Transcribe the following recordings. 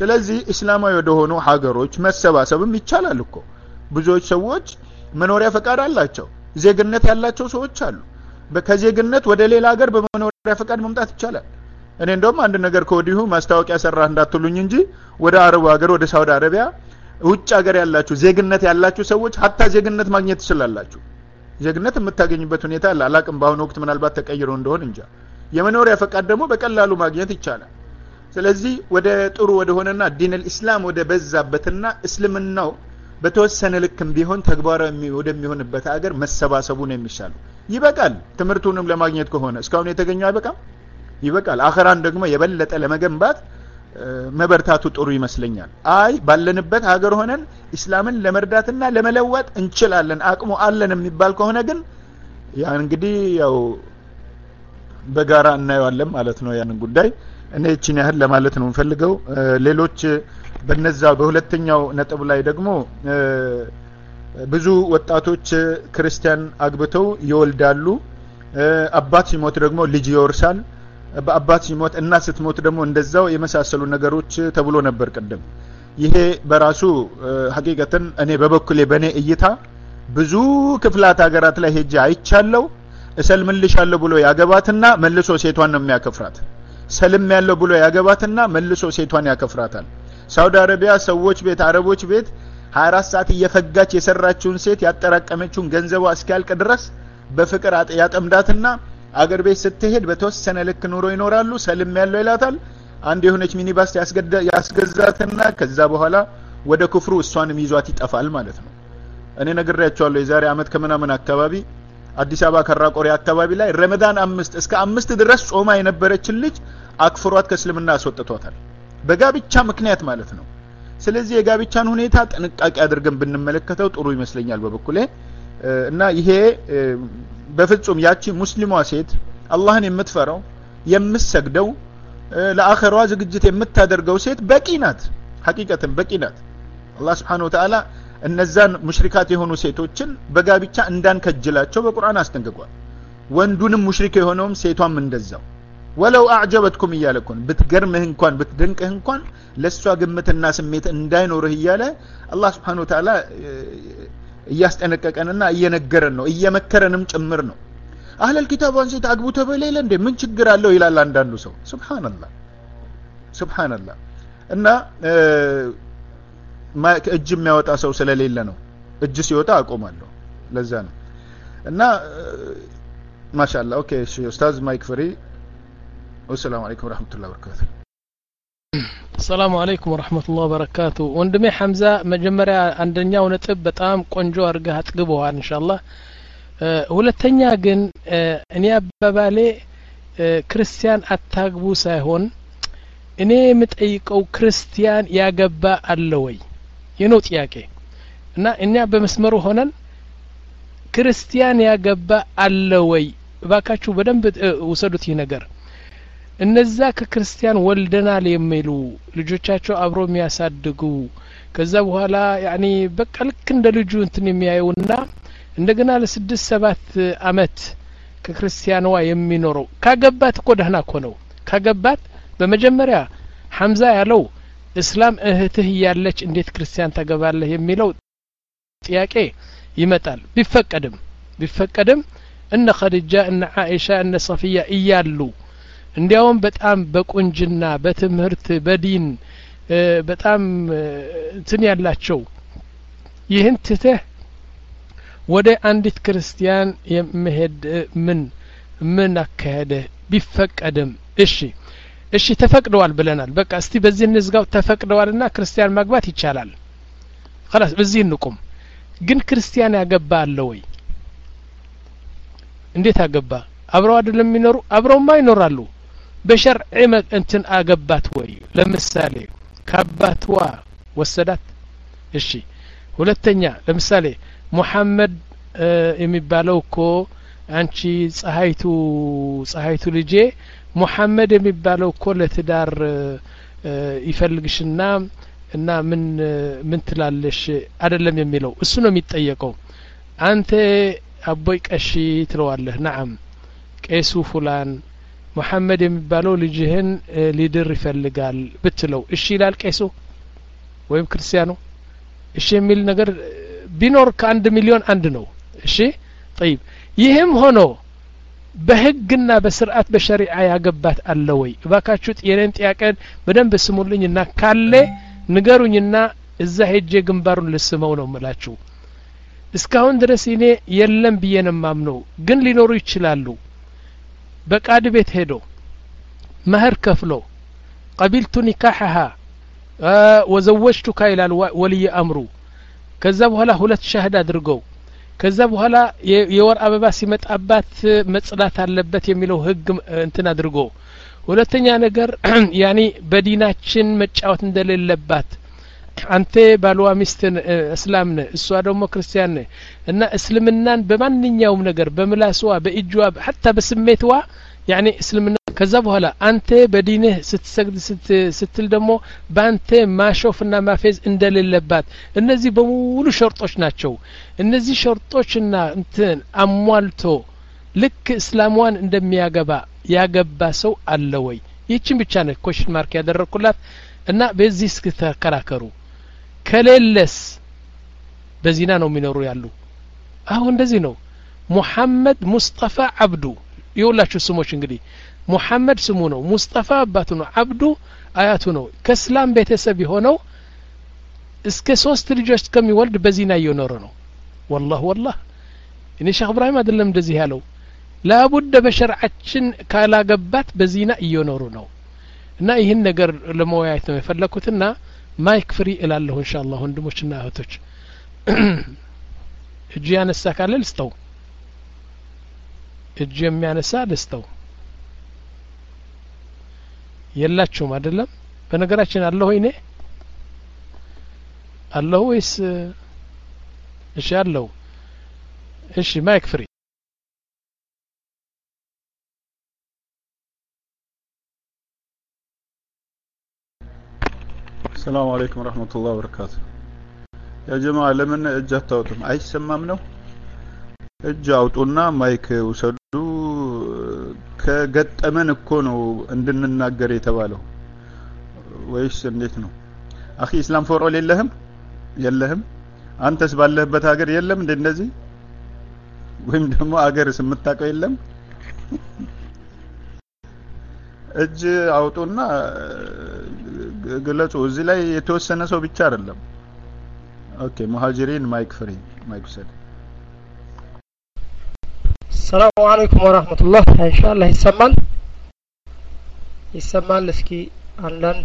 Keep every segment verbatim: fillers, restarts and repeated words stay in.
ስለዚህ እስላማዊ ወደ ሆኑ ሀገሮች መሰባሰብም ይቻላል እኮ ብዙዎች ሰዎች መኖሪያ ፈቃድ አላቸው ዜግነት ያላቸው ሰዎች አሉ በከዜግነት ወደ ሌላ ሀገር በመኖሪያ ፈቃድ መምጣት ይቻላል እኔ እንደውም አንድ ነገር ከወዲሁ ማስታወቂያ ሰራህ እንዳትሉኝ እንጂ ወደ አረብ ሀገር ወደ ሳውዲ አረቢያ ውጭ ሀገር ያላችሁ ዜግነት ያላችሁ ሰዎች hatta ዜግነት ማግኘት ይችላልላችሁ ዜግነት የምታገኙበት ሁኔታ አለ አላቅም በአሁኑ ወቅት ምናልባት ተቀይሮ እንደሆነ እንጃ የመኖሪያ ፈቃድ ደግሞ በቀላሉ ማግኘት ይቻላል ስለዚህ ወደ ጥሩ ወደ ሆነና ዲን الاسلام ወደ በዛበትና እስልምናው በተወሰነ ልክም ቢሆን ተግባራዊ ወደሚሆንበት ሀገር መሰባሰቡ ነው የሚሻለው ይበቃል ትምርቱንም ለማግኘት ከሆነ እስካሁን የተገኘው አይበቃም ይበቃል አኺራን ደግሞ የበለጠ ለመገንባት መበርታቱ ጥሩ ይመስለኛል አይ ባለንበት ሀገር ሆነን እስላምን ለመርዳትና ለመለወጥ እንችላለን አቅሙ አለን የሚባል ከሆነ ግን ያ እንግዲህ ያው በጋራ እናየዋለን ማለት ነው ያን ጉዳይ እኔ እቺን ያህል ለማለት ነው እንፈልገው ሌሎች በነዛ በሁለተኛው ነጥብ ላይ ደግሞ ብዙ ወጣቶች ክርስቲያን አግብተው ይወልዳሉ አባት ሲሞት ደግሞ ልጅ ይወርሳል በአባት ሲሞት እናት ስትሞት ደግሞ እንደዛው የመሳሰሉ ነገሮች ተብሎ ነበር ቀደም ይሄ በራሱ ሐቂቀተን እኔ በበኩሌ በኔ እይታ ብዙ ክፍላት ሀገራት ላይ ሄጄ አይቻለው እሰልምልሻለሁ ብሎ ያገባትና መልሶ ሴቷን ነው የሚያከፍራት ሰልም ያለው ብሎ ያገባትና መልሶ ሴቷን ያከፍራታል ሳውዲ አረቢያ ሰዎች ቤት አረቦች ቤት ሃያ አራት ሰዓት እየፈጋች የሰራችውን ሴት ያጠራቀመችውን ገንዘቧ እስኪያልቅ ድረስ በፍቅር ያጠምዳትና አገር ቤት ስትሄድ በተወሰነ ልክ ኑሮ ይኖራሉ ሰልም ያለው ይላታል አንድ የሆነች ሚኒባስ ያስገዳ ያስገዛትና ከዛ በኋላ ወደ ኩፍሩ እሷንም ይዟት ይጠፋል ማለት ነው እኔ ነግሬያቸዋለሁ የዛሬ አመት ከመናምን አካባቢ አዲስ አበባ ከራቆሪ አካባቢ ላይ ረመዳን አምስት እስከ አምስት ድረስ ጾማ የነበረችን ልጅ አክፍሯት ከእስልምና አስወጥቷታል በጋብቻ ምክንያት ማለት ነው ስለዚህ የጋብቻን ሁኔታ ጥንቃቄ አድርገን ብንመለከተው ጥሩ ይመስለኛል በበኩሌ እና ይሄ በፍጹም ያቺ ሙስሊሟ ሴት አላህን የምትፈራው የምትሰግደው ለአኺራዋ ዝግጅት የምታደርገው ሴት በቂ ናት ሐቂቀተን በቂ ናት አላህ Subhanahu Wa Ta'ala እነዛን ሙሽሪካት የሆኑ ሴቶችን በጋብቻ እንዳንከጅላቸው በቁርአን አስጠንቅቋል ወንዱንም ሙሽሪክ የሆነውም ሴቷም እንደዛው ወለው አዕጀበትኩም ይያለኩን ብትገርምህ እንኳን ብትደንቅህ እንኳን ለሷ ግምትና ስሜት እንዳይኖርህ ይያለ አላህ Subhanahu Wa Ta'ala እያስጠነቀቀንና እየነገረን ነው እየመከረንም ጭምር ነው አህለል ኪታባን ሴት አግቡ ተበለለ እንደ ምን ችግር አለው ይላል አንዳንዱ ሰው ሱብሃንአላህ ሱብሃንአላህ እና ማ እጅ የሚያወጣ ሰው ስለሌለ ነው እጅ ሲወጣ አቆማለሁ ለዛ ነው እና ማሻአላህ ኦኬ እሺ ኡስታዝ ማይክ ፍሪ ወሰላሙ አለይኩም ወራህመቱላሂ ወበረካቱ السلام عليكم ورحمة الله وبركاته ወንድሜ ሐምዛ መጀመሪያ አንደኛው ነጥብ በጣም ቆንጆ አርጋህ አጥግበዋል ኢንሻአላህ ሁለተኛ ግን እኔ አባባሌ ክርስቲያን አታግቡ ሳይሆን እኔ የምጠይቀው ክርስቲያን ያገባ አለ ወይ የነው ጥያቄ እና እኛ በመስመሩ ሆነን ክርስቲያን ያገባ አለ ወይ ባካችሁ በደንብ ወሰዱት ይሄ ነገር እነዛ ከክርስቲያን ወልደናል የሚሉ ልጆቻቸው አብሮ የሚያሳድጉ ከዛ በኋላ ያኒ በቃ ልክ እንደ ልጁ እንትን የሚያዩና እንደገና ለስድስት ሰባት አመት ከክርስቲያንዋ የሚኖረው ካገባት እኮ ደህና እኮ ነው ካገባት በመጀመሪያ ሐምዛ ያለው እስላም እህትህ ያለች እንዴት ክርስቲያን ታገባለህ የሚለው ጥያቄ ይመጣል ቢፈቀድም ቢፈቀድም እነ ኸዲጃ እነ ዓኢሻ እነ ሶፊያ እያሉ እንዲያውም በጣም በቁንጅና በትምህርት በዲን በጣም እንትን ያላቸው ይህን ትተህ ወደ አንዲት ክርስቲያን የመሄድ ምን ምን አካሄደ ቢፈቀድም እሺ እሺ ተፈቅደዋል ብለናል በቃ እስቲ በዚህ እንዝጋው ተፈቅደዋልና ክርስቲያን ማግባት ይቻላል خلاص በዚህ እንቁም ግን ክርስቲያን ያገባ አለ ወይ እንዴት አገባ አብረው አይደለም የሚኖሩ አብረውማ ይኖራሉ በሸርዕ እንትን አገባት ወይ ለምሳሌ ካባትዋ ወሰዳት እሺ ሁለተኛ ለምሳሌ ሙሐመድ የሚባለው እኮ አንቺ ፀሐይቱ ፀሐይቱ ልጄ ሙሐመድ የሚባለው እኮ ለትዳር ይፈልግሽና እና ምን ምን ትላለሽ አይደለም የሚለው እሱ ነው የሚጠየቀው አንተ አቦይ ቀሺ ትለዋለህ نعم ቄሱ ፉላን መሐመድ የሚባለው ልጅህን ሊድር ይፈልጋል ብትለው እሺ ይላል ቄሱ ወይም ክርስቲያኑ? እሺ የሚል ነገር ቢኖር ከአንድ ሚሊዮን አንድ ነው። እሺ طيب ይህም ሆኖ በህግና በስርዓት በሸሪዓ ያገባት አለ ወይ? እባካችሁ የኔን ጥያቄ በደንብ ስሙልኝና ካለ ንገሩኝና እዛ ሄጄ ግንባሩን ልስመው ነው የምላችሁ። እስካሁን ድረስ እኔ የለም ብዬ ነው የማምነው፣ ግን ሊኖሩ ይችላሉ። በቃድ ቤት ሄዶ መህር ከፍሎ ቀቢልቱ ኒካህሃ ወዘወጅቱካ ይላል ወልይ አምሩ። ከዛ በኋላ ሁለት ሻህድ አድርገው ከዛ በኋላ የወር አበባ ሲመጣባት መጽዳት አለበት የሚለው ህግ እንትን አድርጎ፣ ሁለተኛ ነገር ያኒ በዲናችን መጫወት እንደሌለባት አንተ ባልዋ ሚስትን እስላም ነህ እሷ ደግሞ ክርስቲያን ነህ እና እስልምናን በማንኛውም ነገር በምላስዋ በእጅዋ ሐታ በስሜትዋ ያኒ እስልምና ከዛ በኋላ አንተ በዲንህ ስትሰግድ ስትል ደግሞ ባንተ ማሾፍና ማፌዝ እንደሌለባት እነዚህ በሙሉ ሸርጦች ናቸው። እነዚህ ሸርጦችና እንትን አሟልቶ ልክ እስላሟን እንደሚያገባ ያገባ ሰው አለ ወይ? ይህችን ብቻ ነው ኮሽን ማርክ ያደረኩላት እና በዚህ እስኪ ተከራከሩ። ከሌለስ በዚና ነው የሚኖሩ ያሉ። አሁን እንደዚህ ነው። ሙሐመድ ሙስጠፋ አብዱ ይውላችሁ ስሞች እንግዲህ ሙሐመድ ስሙ ነው፣ ሙስጠፋ አባቱ ነው፣ አብዱ አያቱ ነው። ከእስላም ቤተሰብ የሆነው እስከ ሶስት ልጆች ከሚወልድ በዚና እየኖረ ነው። والله والله እኔ ሼክ ኢብራሂም አይደለም እንደዚህ ያለው ላቡደ በሸርዓችን ካላገባት በዚና እየኖሩ ነው። እና ይህን ነገር ለመወያየት ነው የፈለኩትና ማይክ ፍሪ እላለሁ ኢንሻአላህ ወንድሞችና እህቶች። እጅ ያነሳ ካለ ልስጠው፣ እጅ የሚያነሳ ልስጠው። የላችሁም አይደለም? በነገራችን አለሁ እኔ አለሁ ወይስ? እሺ አለሁ። እሺ ማይክ ፍሪ። السلام عليكم ورحمة الله وبركاته. يا جماعة لمن እጅ አታውጡም? አይሰማም ነው? እጅ አውጡና ማይክ ውሰዱ። ከገጠመን እኮ ነው እንድንናገር የተባለው ወይስ እንዴት ነው? አኺ እስላም ፎር ኦል የለህም የለህም? አንተስ ባለህበት ሀገር የለም እንደዚህ? ወይም ደግሞ ሀገርስ የምታውቀው የለም? እጅ አውጡና ግለጹ። እዚህ ላይ የተወሰነ ሰው ብቻ አይደለም። ኦኬ ሙሃጂሪን ማይክ ፍሪ ማይክ ሰድ። السلام عليكم ورحمة الله. إن شاء الله يسمال يسمال اسكي አንዳንድ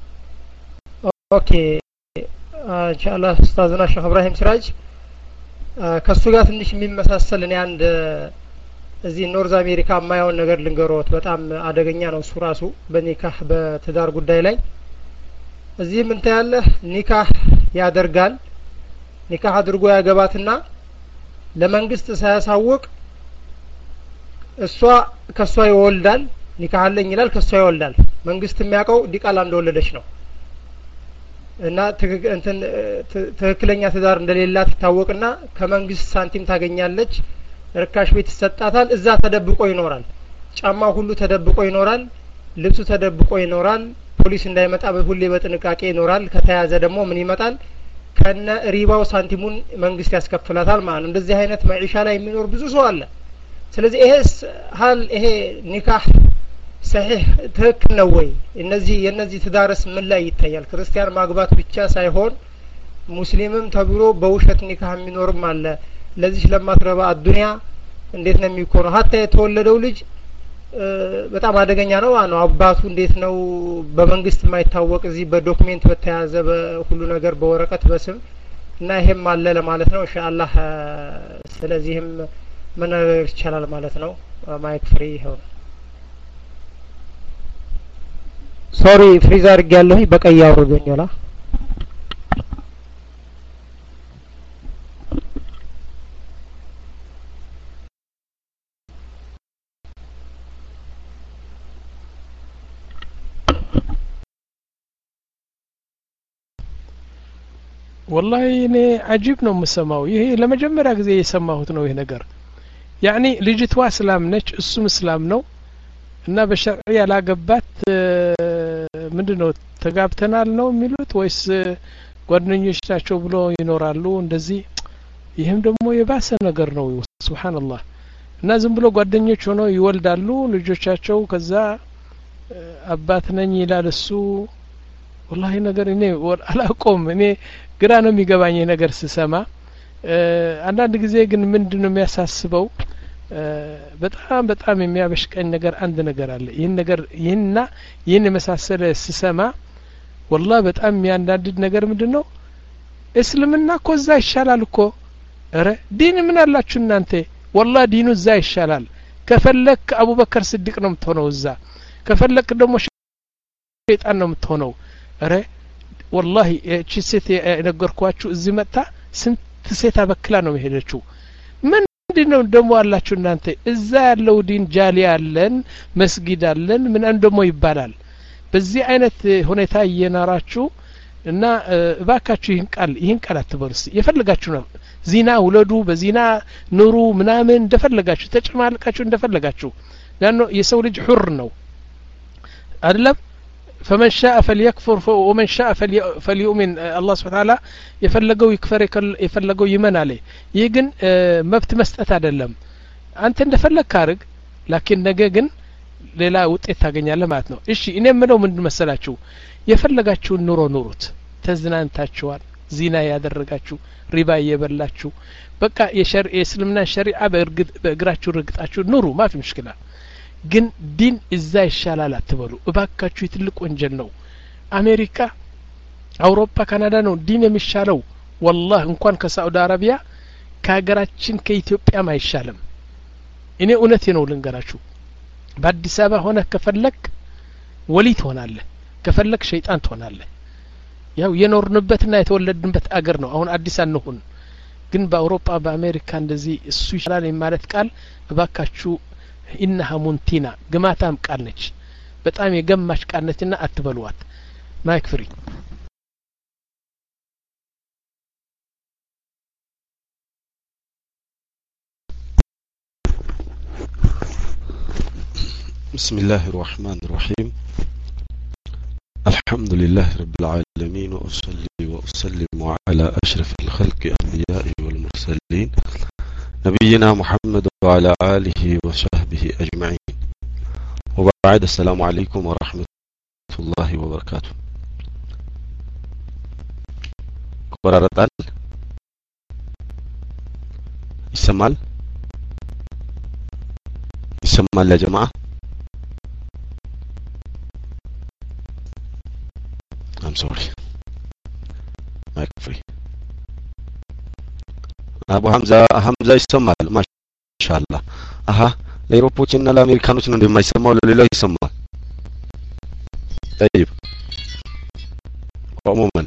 ኦኬ إن شاء الله أستاذنا الشيخ إبراهيم سراج ከሱ ጋር ትንሽ የሚመሳሰል እኔ አንድ እዚህ ኖርዝ አሜሪካ የማየውን ነገር ልንገሮት። በጣም አደገኛ ነው እሱ ራሱ በኒካህ በትዳር ጉዳይ ላይ። እዚህ ምን ታያለህ? ኒካህ ያደርጋል። ኒካህ አድርጎ ያገባትና ለመንግስት ሳያሳውቅ እሷ ከሷ ይወልዳል። ኒካህ አለኝ ይላል፣ ከሷ ይወልዳል። መንግስት የሚያውቀው ዲቃላ እንደወለደች ነው። እና እንትን ትክክለኛ ትዳር እንደሌላት ይታወቅና ከመንግስት ሳንቲም ታገኛለች፣ ርካሽ ቤት ይሰጣታል። እዛ ተደብቆ ይኖራል። ጫማው ሁሉ ተደብቆ ይኖራል፣ ልብሱ ተደብቆ ይኖራል። ፖሊስ እንዳይመጣ ሁሌ በጥንቃቄ ይኖራል። ከተያዘ ደግሞ ምን ይመጣል? ከነ ሪባው ሳንቲሙን መንግስት ያስከፍላታል ማለት ነው። እንደዚህ አይነት ማዒሻ ላይ የሚኖር ብዙ ሰው አለ። ስለዚህ ይሄስ ሀል ይሄ ኒካህ ሰሂህ ትክክል ነው ወይ? እነዚህ የነዚህ ትዳርስ ምን ላይ ይታያል? ክርስቲያን ማግባት ብቻ ሳይሆን ሙስሊምም ተብሎ በውሸት ኒካህ የሚኖርም አለ። ለዚህ ለማትረባ አዱንያ እንዴት ነው የሚኮነው? ሀታ የተወለደው ልጅ በጣም አደገኛ ነው ነው አባቱ እንዴት ነው በመንግስት የማይታወቅ እዚህ በዶክሜንት በተያዘ በሁሉ ነገር በወረቀት በስም እና ይሄም አለ ለማለት ነው ኢንሻአላህ። ስለዚህም መናገር ይቻላል ማለት ነው። ማይክ ፍሪ ይሁን። ሶሪ ፍሪዝ አድርጌያለሁ። በቀይ አውርዱኝላ። والله እኔ አጂብ ነው የምሰማው። ይሄ ለመጀመሪያ ጊዜ የሰማሁት ነው ይሄ ነገር። ያኒ ልጅቷ እስላም ነች፣ እሱም እስላም ነው። እና በሸርዕ ያላገባት ምንድነው ተጋብተናል ነው የሚሉት ወይስ ጓደኞች ናቸው ብሎ ይኖራሉ እንደዚህ? ይህም ደግሞ የባሰ ነገር ነው ሱብሃንአላህ። እና ዝም ብሎ ጓደኞች ሆነው ይወልዳሉ ልጆቻቸው ከዛ አባት ነኝ ይላል እሱ። ወላሂ ነገር እኔ አላቆም እኔ ግራ ነው የሚገባኝ ነገር ስሰማ። አንዳንድ ጊዜ ግን ምንድነው የሚያሳስበው በጣም በጣም የሚያበሽቀኝ ነገር አንድ ነገር አለ። ይህን ነገር ይህንና ይህን የመሳሰለ ስሰማ ወላሂ በጣም የሚያንዳንድ ነገር ምንድነው እስልምና እኮ እዛ ይሻላል እኮ። ኧረ ዲን ምን አላችሁ እናንተ? ወላሂ ዲኑ እዛ ይሻላል። ከፈለክ አቡበከር ስዲቅ ነው የምትሆነው እዛ፣ ከፈለክ ደግሞ ሸይጣን ነው የምትሆነው። ኧረ ወላሂ እቺ ሴት የነገርኳችሁ እዚህ መጣ ስንት ሴት አበክላ ነው የሄደችው። ምንድነው ደግሞ አላችሁ እናንተ? እዛ ያለው ዲን ጃሊ አለን መስጊድ አለን ምን እንደሞ ይባላል። በዚህ አይነት ሁኔታ እየናራችሁ እና እባካችሁ ይህን ቃል ይህን ቃል አትበርስ። የፈለጋችሁ ነው ዚና ውለዱ በዚና ኑሩ ምናምን እንደፈለጋችሁ ተጨማልቃችሁ እንደፈለጋችሁ። ለአንተ የሰው ልጅ ሁር ነው አይደለም? فمن شاء فليكفر ومن شاء فليؤمن الله سبحانه وتعالى يفلقوا يكفر يفلقوا يمن عليه. ይህ ግን መብት መስጠት አይደለም። አንተ እንደፈለክ አርግ ላኪን ነገ ግን ሌላ ውጤት ታገኛለህ ማለት ነው። እሺ እኔ ምነው ምን መሰላችሁ የፈለጋችሁን ኑሮ ኑሩት። ተዝናንታችኋል ዚና ያደረጋችሁ ሪባ እየበላችሁ በቃ የሸርዕ የእስልምና ሸሪዓ በእርግጥ በእግራችሁ ረግጣችሁ ኑሩ ማፊ ሙሽኪላ። ግን ዲን እዛ ይሻላል አትበሉ እባካችሁ። ትልቅ ወንጀል ነው። አሜሪካ አውሮፓ ካናዳ ነው ዲን የሚሻለው والله እንኳን ከሳዑዲ አረቢያ ከሀገራችን ከኢትዮጵያም አይሻልም። እኔ እውነቴ ነው ልንገራችሁ። በአዲስ አበባ ሆነ ከፈለክ ወሊ ትሆናለህ ከፈለክ ሸይጣን ትሆናለህ። ያው የኖርንበትና የተወለድንበት አገር ነው። አሁን አዲስ አንሁን። ግን በአውሮፓ በአሜሪካ እንደዚህ እሱ ይሻላል ማለት ቃል እባካችሁ إنها منتنا جماعتهم قالنش بتأم يجمعش قالنشنا أتبلوات ما يكفري. بسم الله الرحمن الرحيم. الحمد لله رب العالمين وأصلي وأسلم على أشرف الخلق الأنبياء والمرسلين نبينا محمد وعلى آله وصحبه أجمعين وبعد. السلام عليكم ورحمة الله وبركاته. قرارات يسمال يسمال يا جماعة. I'm sorry mic free. أبو حمزة حمزة يسمال ما شاء الله. أها لأوروبيين ولا أمريكانوس نندم ما يسمال ولا لا يسمال. طيب عموما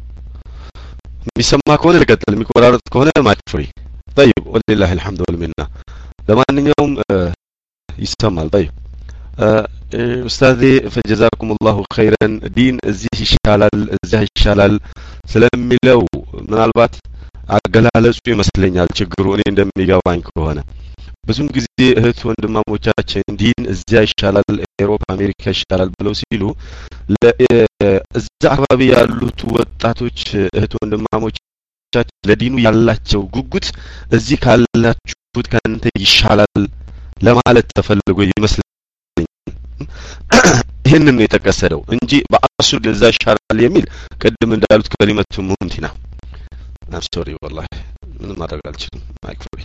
يسمى كون اللي قتل ميكورارت كون mic free. طيب ولله الحمد والمنة. لما اليوم يسمال. طيب أستاذي فجزاكم الله خيرا. دين زيه شلال زيه شلال سلام لو من البات አገላለጹ ይመስለኛል ችግሩ እኔ እንደሚገባኝ ከሆነ ብዙም ጊዜ እህት ወንድማሞቻችን ዲን እዚያ ይሻላል አውሮፓ አሜሪካ ይሻላል ብለው ሲሉ ለእዛ አካባቢ ያሉት ወጣቶች እህት ወንድማሞቻችን ለዲኑ ያላቸው ጉጉት እዚህ ካላችሁት ካንተ ይሻላል ለማለት ተፈልጎ ይመስለኛል። ይሄንን ነው የተቀሰደው እንጂ በአሱድ እዛ ይሻላል የሚል ቀድም እንዳሉት ከሊመቱ ሙምቲና I'm sorry والله من ما رجعت معك فري.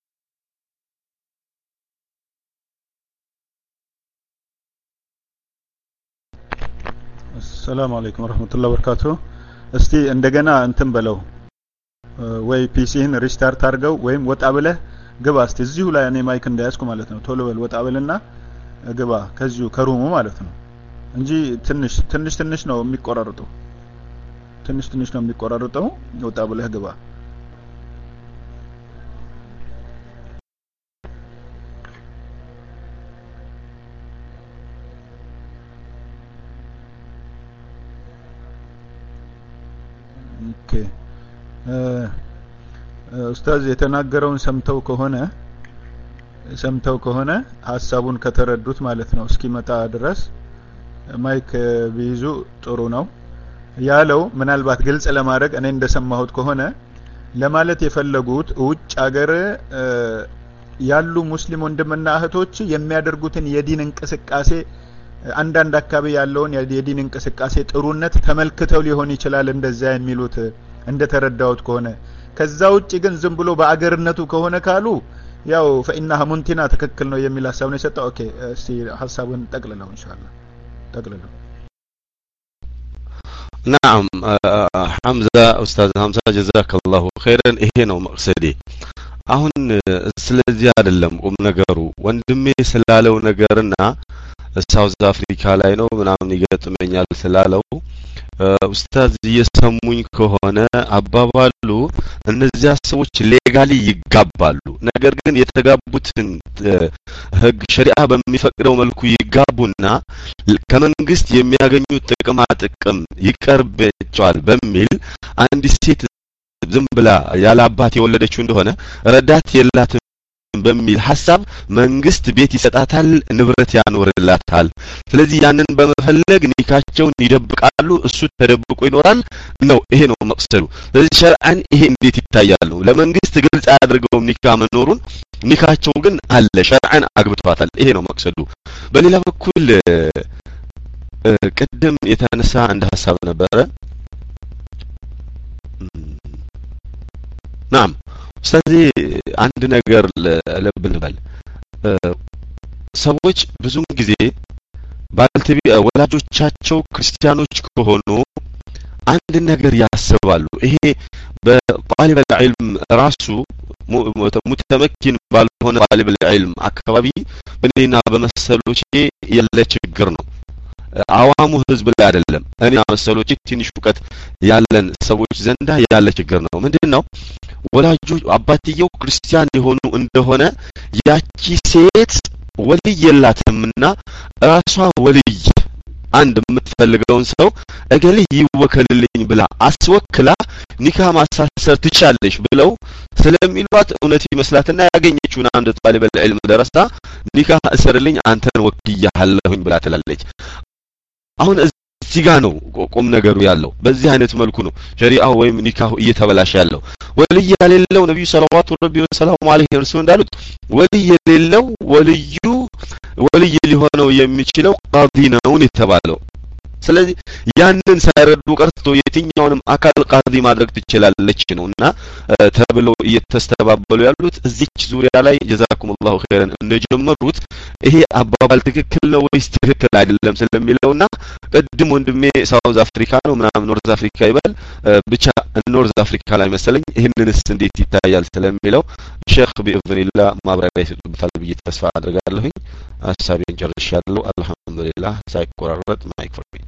السلام عليكم ورحمة الله وبركاته. استي እንደገና እንትን በለው ወይ ፒሲህን ሪስታርት አድርገው ወይም ወጣ ብለህ ግባ እስቲ እዚሁ ላይ እኔ ማይክ እንዳያስኩ ማለት ነው። ቶሎ በል ወጣ በልና ግባ ከዚሁ ከሩሙ ማለት ነው እንጂ ትንሽ ትንሽ ትንሽ ነው የሚቆራረጠው ትንሽ ትንሽ ነው የሚቆራረጠው። ወጣ ብለህ ግባ። ኦኬ ኡስታዝ የተናገረውን ሰምተው ከሆነ ሰምተው ከሆነ ሐሳቡን ከተረዱት ማለት ነው እስኪመጣ ድረስ ማይክ ቢይዙ ጥሩ ነው ያለው ምናልባት ግልጽ ለማድረግ እኔ እንደሰማሁት ከሆነ ለማለት የፈለጉት ውጭ ሀገር ያሉ ሙስሊም ወንድምና እህቶች የሚያደርጉትን የዲን እንቅስቃሴ አንዳንድ አካባቢ ያለውን የዲን እንቅስቃሴ ጥሩነት ተመልክተው ሊሆን ይችላል እንደዛ የሚሉት እንደተረዳውት ከሆነ ከዛ ውጭ ግን ዝም ብሎ በአገርነቱ ከሆነ ካሉ ያው فإنها منتنا ትክክል ነው የሚል ሐሳብ ነው የሰጠው ኦኬ እስቲ ሐሳቡን ጠቅልለው ኢንሻአላህ ጠቅልለው نعم حمزة أستاذ حمزة جزاك الله خيرا ይሄ ነው መቅሰዴ አሁን ስለዚህ አይደለም ቁም ነገሩ ወንድሜ ስላለው ነገርና ሳውዝ አፍሪካ ላይ ነው ምናምን ይገጥመኛል ስላለው ኡስታዝ እየሰሙኝ ከሆነ አባባሉ እነዚያ ሰዎች ሌጋሊ ይጋባሉ ነገር ግን የተጋቡትን ህግ ሸሪዓ በሚፈቅደው መልኩ ይጋቡና ከመንግስት የሚያገኙት ጥቅማ ጥቅም ይቀርባቸዋል በሚል አንድ ሴት ዝም ብላ ያለ አባት የወለደችው እንደሆነ ረዳት የላትም በሚል ሐሳብ መንግስት ቤት ይሰጣታል ንብረት ያኖርላታል ስለዚህ ያንን በመፈለግ ኒካቸውን ይደብቃሉ እሱ ተደብቆ ይኖራል ነው ይሄ ነው መቅሰዱ ስለዚህ ሸርዓን ይሄ እንዴት ይታያል ለመንግስት ግልጽ አድርገው ኒካ መኖሩን ኒካቸው ግን አለ ሸርዓን አግብቷታል ይሄ ነው መቅሰዱ በሌላ በኩል ቀደም የተነሳ አንድ ሐሳብ ነበረ نعم ስለዚህ አንድ ነገር ለብ እንበል ሰዎች ብዙም ጊዜ ባልተቢ ወላጆቻቸው ክርስቲያኖች ከሆኑ አንድ ነገር ያስባሉ ይሄ በጣሊብ العلم ራሱ ሙተመኪን ባልሆነ ጣሊብ العلم አካባቢ በኔና በመሰሎቼ ያለ ችግር ነው አዋሙ ህዝብ ላይ አይደለም እኔ መሰሎቼ ትንሽ ቁቀት ያለን ሰዎች ዘንዳ ያለ ችግር ነው ምንድነው ወላጆች አባትየው ክርስቲያን የሆኑ እንደሆነ ያቺ ሴት ወልይ የላትምና ራሷ ወልይ አንድ የምትፈልገውን ሰው እገሌ ይወከልልኝ ብላ አስወክላ ኒካ ማሳሰር ትቻለሽ ብለው ስለሚሏት እውነት ይመስላትና ያገኘችውን አንድ ጣሊብ العلم ደረሳ ኒካ እሰርልኝ አንተን ወክያለሁኝ ብላ ትላለች አሁን እዚህ ጋር ነው ቆም ነገሩ ያለው በዚህ አይነት መልኩ ነው ሸሪዓው ወይም ኒካሁ እየተበላሸ ያለው ወልይ የሌለው ነብዩ ሰለላሁ ዐለይሂ ወሰለም አለይሂ እርሱ እንዳሉት ወልይ የሌለው ወልዩ ወልይ ሊሆነው የሚችለው ቃዲ ነው የተባለው ስለዚህ ያንን ሳይረዱ ቀርቶ የትኛውንም አካል ቃዲ ማድረግ ትችላለች ነውና ተብለው እየተስተባበሉ ያሉት እዚች ዙሪያ ላይ ጀዛኩሙላሁ ኸይረን እንደጀመሩት ይሄ አባባል ትክክል ነው ወይስ ትክክል አይደለም ስለሚለውና ቀድም ወንድሜ ሳውዝ አፍሪካ ነው ምናምን ኖርዝ አፍሪካ ይባል ብቻ ኖርዝ አፍሪካ ላይ መሰለኝ ይሄንንስ እንዴት ይታያል ስለሚለው ሼክ ቢኢዝኒላህ ማብራሪያ ይሰጡበታል ብዬ ተስፋ አድርጋለሁኝ ሐሳቤን ጨርሻለሁ አልহামዱሊላህ ሳይቆራረጥ ማይክሮፎን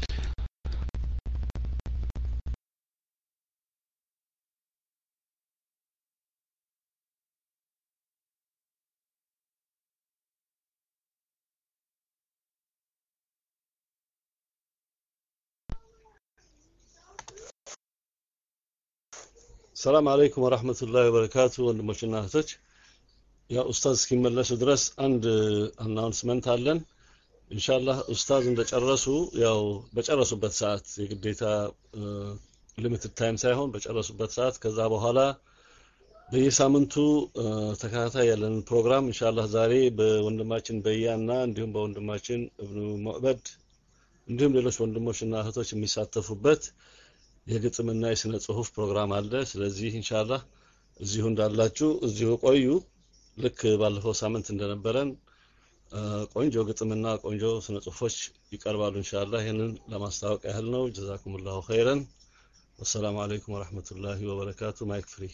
السلام عليكم ورحمة الله وبركاته ወንድሞችና እህቶች ያ ኡስታዝ እስኪመለሱ ድረስ አንድ አናውንስመንት አለን ኢንሻአላህ ኡስታዝ እንደጨረሱ ያው በጨረሱበት ሰዓት የግዴታ ሊሚትድ ታይም ሳይሆን በጨረሱበት ሰዓት ከዛ በኋላ በየሳምንቱ ተከታታይ ያለን ፕሮግራም ኢንሻአላህ ዛሬ በወንድማችን በያና እንዲሁም በወንድማችን ኢብኑ ሙዕበድ እንዲሁም ሌሎች ወንድሞችና እህቶች የሚሳተፉበት የግጥምና የስነ ጽሁፍ ፕሮግራም አለ ስለዚህ ኢንሻአላህ እዚሁ እንዳላችሁ እዚሁ ቆዩ ልክ ባለፈው ሳምንት እንደነበረን ቆንጆ ግጥምና ቆንጆ ስነ ጽሁፎች ይቀርባሉ ኢንሻአላህ ይሄንን ለማስተዋወቅ ያህል ነው ጀዛኩሙላሁ ኸይረን ወሰላሙ አለይኩም ወራህመቱላሂ ወበረካቱ ማይክ ፍሪ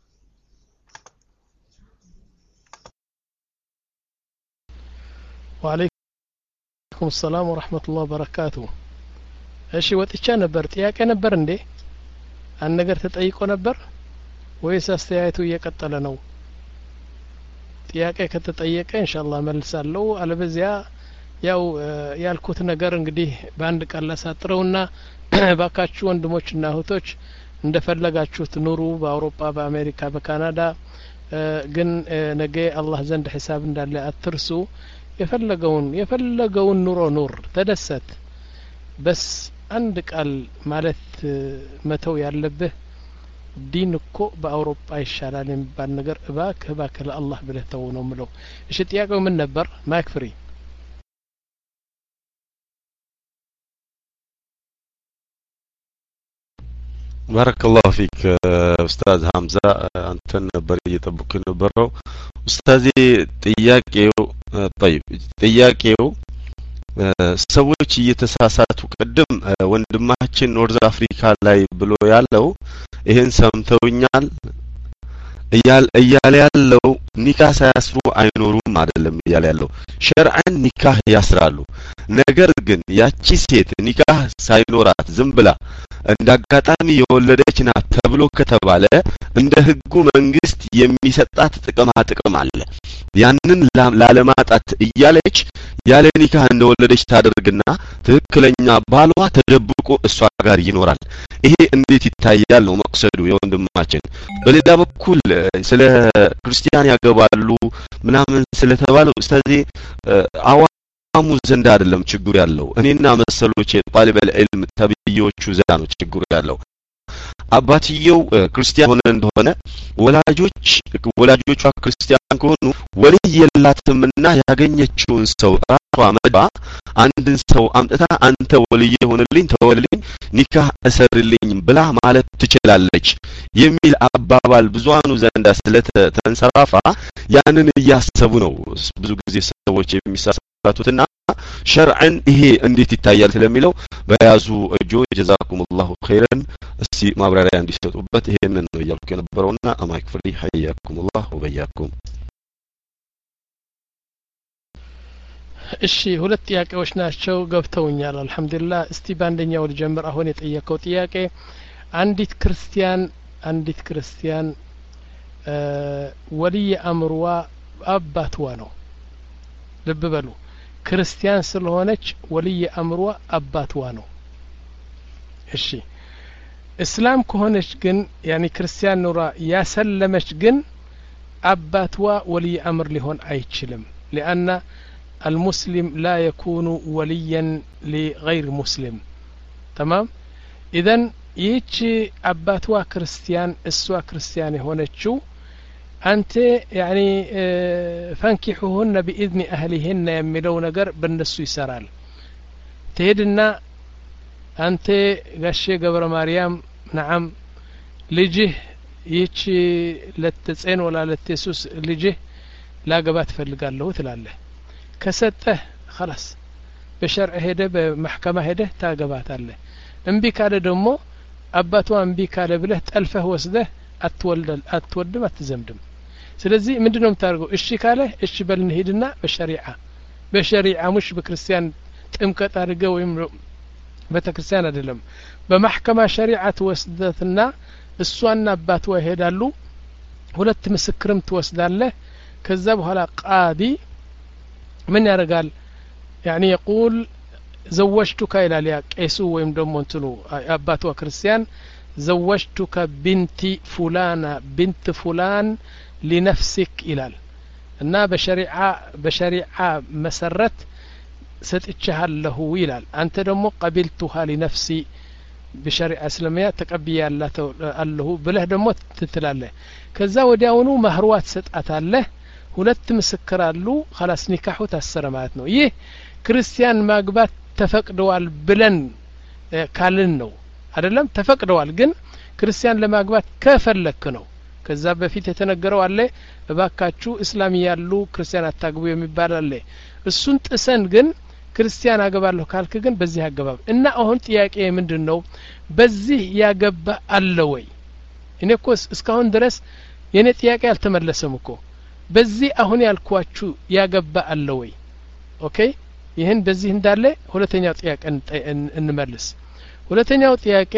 ወአለይኩም ሰላም ወራህመቱላሂ ወበረካቱ እሺ ወጥቻ ነበር ጥያቄ ነበር እንዴ አንድ ነገር ተጠይቆ ነበር ወይስ አስተያየቱ እየቀጠለ ነው ጥያቄ ከተጠየቀ ኢንሻአላህ መልሳለሁ አለበዚያ ያው ያልኩት ነገር እንግዲህ በአንድ ቃል ላሳጥረውና ባካችሁ ወንድሞችና እህቶች እንደፈለጋችሁት ኑሩ በአውሮፓ በአሜሪካ በካናዳ ግን ነገ አላህ ዘንድ ሒሳብ እንዳለ አትርሱ የፈለገውን የፈለገውን ኑሮ ኑር ተደሰት በስ አንድ ቃል ማለት መተው ያለብህ ዲን እኮ በአውሮፓ ይሻላል የሚባል ነገር እባክህ እባክህ ለአላህ ብለህ ተው ነው ምለው እሺ ጥያቄው ምን ነበር ማይክ ፍሪ بارك الله فيك استاذ حمزه انت ነበር እየጠበኩ የነበረው ኡስታዚ ጥያቄው طيب ጥያቄው ሰዎች እየተሳሳቱ ቀደም ወንድማችን ኖርዝ አፍሪካ ላይ ብሎ ያለው ይሄን ሰምተውኛል እያል እያለ ያለው ኒካህ ሳያስሩ አይኖሩም አይደለም እያለ ያለው ሸርዓን ኒካህ ያስራሉ ነገር ግን ያቺ ሴት ኒካህ ሳይኖራት ዝም ብላ እንዳጋጣሚ የወለደች ናት ተብሎ ከተባለ እንደ ህጉ መንግስት የሚሰጣት ጥቅማ ጥቅም አለ ያንን ላለማጣት እያለች ያለ ኒካህ እንደወለደች ታደርግና ትክክለኛ ባሏ ተደብቆ እሷ ጋር ይኖራል ይሄ እንዴት ይታያል ነው መቅሰዱ የወንድማችን በሌላ በኩል ስለ ክርስቲያን ያገባሉ ምናምን ስለተባለው ኡስታዚ አዋሙ ዘንድ አይደለም ችግሩ ያለው እኔና መሰሎቼ ጣሊበል ዒልም ተብዮቹ ዘንድ ነው ችግሩ ያለው አባትየው ክርስቲያን ሆነ እንደሆነ ወላጆች ወላጆቿ ክርስቲያን ከሆኑ ወልይ የላትምና ያገኘችውን ሰው ራሷ መባ አንድን ሰው አምጥታ አንተ ወልይ ሆነልኝ ተወልልኝ ኒካህ እሰርልኝ ብላ ማለት ትችላለች የሚል አባባል ብዙአኑ ዘንዳ ስለተንሰራፋ ያንን እያሰቡ ነው ብዙ ጊዜ ሰዎች የሚሳሳቱትና ሸርዓን ይሄ እንዴት ይታያል ስለሚለው በያዙ እጆ ጀዛኩሙላሁ ኸይረን እስቲ ማብራሪያ እንዲሰጡበት ይሄንን ነው ያልኩ የነበረውና አማይክ ፍሪ ሐያኩሙላህ ወበያኩም እሺ ሁለት ጥያቄዎች ናቸው ገብተውኛል አልহামዱሊላህ እስቲ ባንደኛው ልጀምር አሁን የጠየቀው ጥያቄ አንዲት ክርስቲያን አንዲት ክርስቲያን ወልይ አምርዋ አባትዋ ነው ልብ በሉ ክርስቲያን ስለሆነች ወልይ አምርዋ አባትዋ ነው እሺ እስላም ከሆነች ግን ያኒ ክርስቲያን ኑራ ያሰለመች ግን አባትዋ ወልይ አምር ሊሆን አይችልም لأن المسلم لا يكون وليا لغير مسلم تمام اذن ይህች አባትዋ ክርስቲያን እሷ ክርስቲያን የሆነችው አንተ ያኒ ፈንኪሁን بإذن أهلهن የሚለው ነገር በእነሱ ይሰራል ትሄድና አንተ ጋሼ ገብረ ማርያም نعم ልጅህ ይህች ለተጸን ወላ ለተሱስ ልጅህ ላገባት ፈልጋለሁ ትላለህ ከሰጠህ خلاص በሸርዕ ሄደ በመحكمة ሄደ ታገባታለህ እንቢ ካለ ደግሞ አባቷ እንቢ ካለ ብለህ ጠልፈህ ወስደህ አትወልደል አትወድም አትዘምድም ስለዚህ ምንድነው የምታደርገው እሺ ካለ እሺ በልን ሄድና በሸሪዓ በሸሪዓ ሙሽ በክርስቲያን ጥምቀት አድርገው ወይም በተክርስቲያን አይደለም በመحكمة ሸሪዓ ተወስደትና እሷና አባቷ ይሄዳሉ ሁለት ምስክርም ትወስዳለህ ከዛ በኋላ ቃዲ من يرجال يعني يقول زوجتك إلى يا قيسو ويم دمو انتنو أباتو كريستيان زوجتك بنتي فلانة بنت فلان لنفسك إلال እና በሸሪዓ በሸሪዓ መሰረት ሰጥቻለሁ له ይላል አንተ ደግሞ قبلتها لنفسي በሸሪዓ እስላሚያ ተቀብያለሁ አለሁ ብለህ ደግሞ ትትላለህ ከዛ ወዲያውኑ ማህሩዋት ሰጣታለህ ሁለት ምስክር አሉ خلاص ኒካሁ ታሰረ ማለት ነው ይህ ክርስቲያን ማግባት ተፈቅደዋል ብለን ካልን ነው አይደለም ተፈቅደዋል ግን ክርስቲያን ለማግባት ከፈለክ ነው ከዛ በፊት የተነገረው አለ እባካችሁ እስላም ያሉ ክርስቲያን አታግቡ የሚባል አለ እሱን ጥሰን ግን ክርስቲያን አገባለሁ ካልክ ግን በዚህ አገባብ እና አሁን ጥያቄ ምንድነው በዚህ ያገባ አለ ወይ እኔ እኮ እስካሁን ድረስ የኔ ጥያቄ አልተመለሰም እኮ በዚህ አሁን ያልኳችሁ ያገባ አለ ወይ ኦኬ ይሄን በዚህ እንዳለ ሁለተኛው ጥያቄ እንመልስ ሁለተኛው ጥያቄ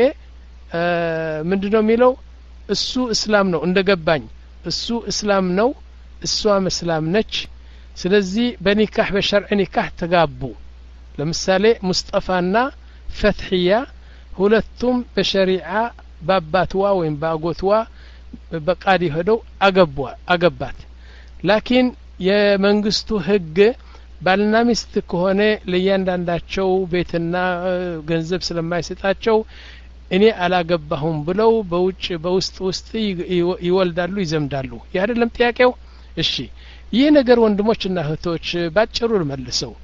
ምንድነው የሚለው እሱ እስላም ነው እንደገባኝ እሱ እስላም ነው እሷም እስላም ነች ስለዚህ በኒካህ በሸርዕ ኒካህ ተጋቡ ለምሳሌ ሙስጠፋና ፈትህያ ሁለቱም በሸሪዓ ባባትዋ ወይም ባጎትዋ በቃዲ ሄደው አገቧ አገባት ላኪን የመንግስቱ ህግ ባልና ሚስት ከሆነ ለያንዳንዳቸው ቤትና ገንዘብ ስለማይሰጣቸው እኔ አላገባሁም ብለው በውጭ በውስጥ ውስጥ ይወልዳሉ ይዘምዳሉ ያደለም ጥያቄው እሺ ይህ ነገር ወንድሞችና እህቶች ባጭሩ መልሰው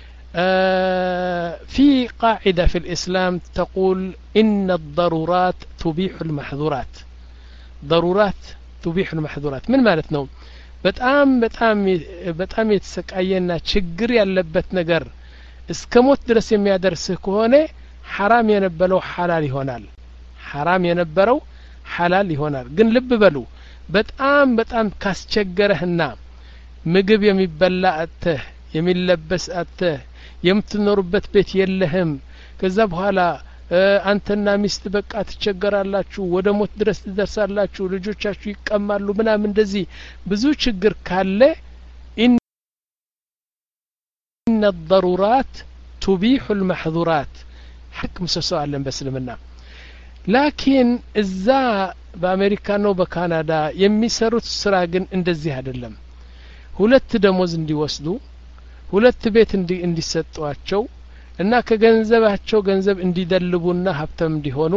في قاعدة في الإسلام تقول إن الضرورات تبيح المحظورات ضرورات تبيح المحظورات من مالتنا በጣም በጣም በጣም የተሰቃየና ችግር ያለበት ነገር እስከሞት ድረስ የሚያደርስህ ከሆነ حرام የነበረው حلال ይሆናል حرام የነበረው حلال ይሆናል ግን ልብ በሉ በጣም በጣም ካስቸገረህና ምግብ የሚበላ አጥተህ የሚለበስ አጥተህ የምትኖርበት ቤት የለህም ከዛ በኋላ አንተና ሚስት በቃ ትቸገራላችሁ ወደ ሞት ድረስ ትደርሳላችሁ ልጆቻችሁ ይቀማሉ ምናምን እንደዚህ ብዙ ችግር ካለ إن الضرورات تبيح المحظورات حكم سسؤال بسلمنا لكن እዛ በአሜሪካ ነው በካናዳ የሚሰሩት ስራ ግን እንደዚህ አይደለም ሁለት ደሞዝ እንዲወስዱ ሁለት ቤት እንዲሰጧቸው እና ከገንዘባቸው ገንዘብ እንዲደልቡና ሀብታም እንዲሆኑ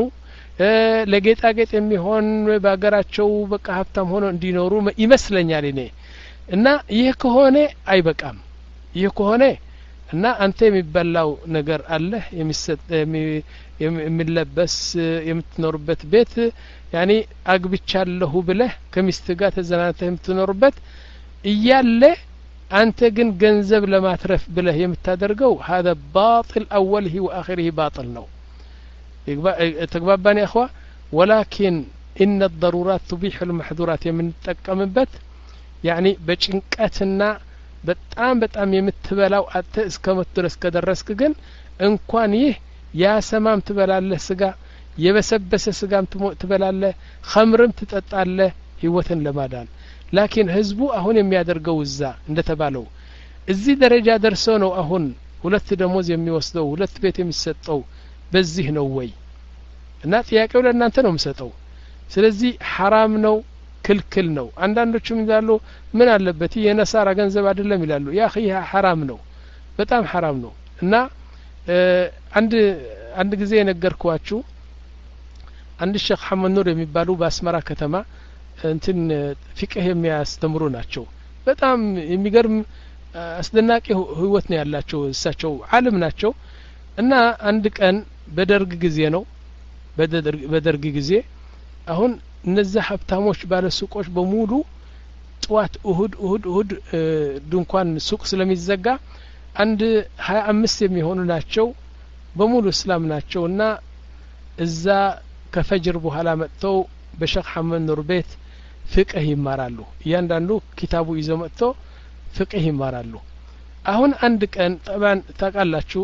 ለጌጣጌጥ የሚሆን በአገራቸው በቃ ሀብታም ሆኖ እንዲኖሩ ይመስለኛል እኔ እና ይህ ከሆነ አይበቃም ይህ ከሆነ እና አንተ የሚበላው ነገር አለ የሚሰጥ የሚለበስ የምትኖርበት ቤት ያኒ አግብቻለሁ ብለህ ከሚስት ጋር ተዘናንተህ የምትኖርበት እያለ አንተ ግን ገንዘብ ለማትረፍ ብለህ የምታደርገው هذا باطل اوله واخره باطل ነው ተግባባን يا اخوا ولكن ان الضرورات تبيح المحظورات የምንጠቀምበት يعني በጭንቀትና በጣም በጣም የምትበላው አተ እስከመት ድረስ ከደረስክ ግን እንኳን ይህ ያ ሰማም ትበላለህ ስጋ የበሰበሰ ስጋም ትበላለህ ኸምርም ትጠጣለህ ህይወትን ለማዳን ላኪን ህዝቡ አሁን የሚያደርገው እዛ እንደተባለው እዚህ ደረጃ ደርሶ ነው አሁን ሁለት ደሞዝ የሚወስደው ሁለት ቤት የሚሰጠው በዚህ ነው ወይ እና ጥያቄው ለእናንተ ነው የምሰጠው ስለዚህ حرام ነው ክልክል ነው አንዳንዶቹም ይላሉ ምን አለበት የነሳራ ገንዘብ አይደለም ይላሉ ያ اخي حرام ነው በጣም حرام ነው እና አንድ አንድ ጊዜ የነገርኳችሁ አንድ ሼክ ሐመድ ኑር የሚባሉ በአስመራ ከተማ እንትን ፍቅህ የሚያስተምሩ ናቸው በጣም የሚገርም አስደናቂ ህይወት ነው ያላቸው እሳቸው ዓለም ናቸው እና አንድ ቀን በደርግ ጊዜ ነው በደርግ ጊዜ አሁን እነዛ ሀብታሞች ባለ ሱቆች በሙሉ ጧት እሁድ እሁድ እሁድ ድንኳን ሱቅ ስለሚዘጋ አንድ ሀያ አምስት የሚሆኑ ናቸው በሙሉ እስላም ናቸውና እዛ ከፈጅር በኋላ መጥተው በሼክ ሐመድ ኑር ቤት ፍቅህ ይማራሉ እያንዳንዱ ኪታቡ ይዘው መጥተው ፍቅህ ይማራሉ አሁን አንድ ቀን طبعا ታቃላችሁ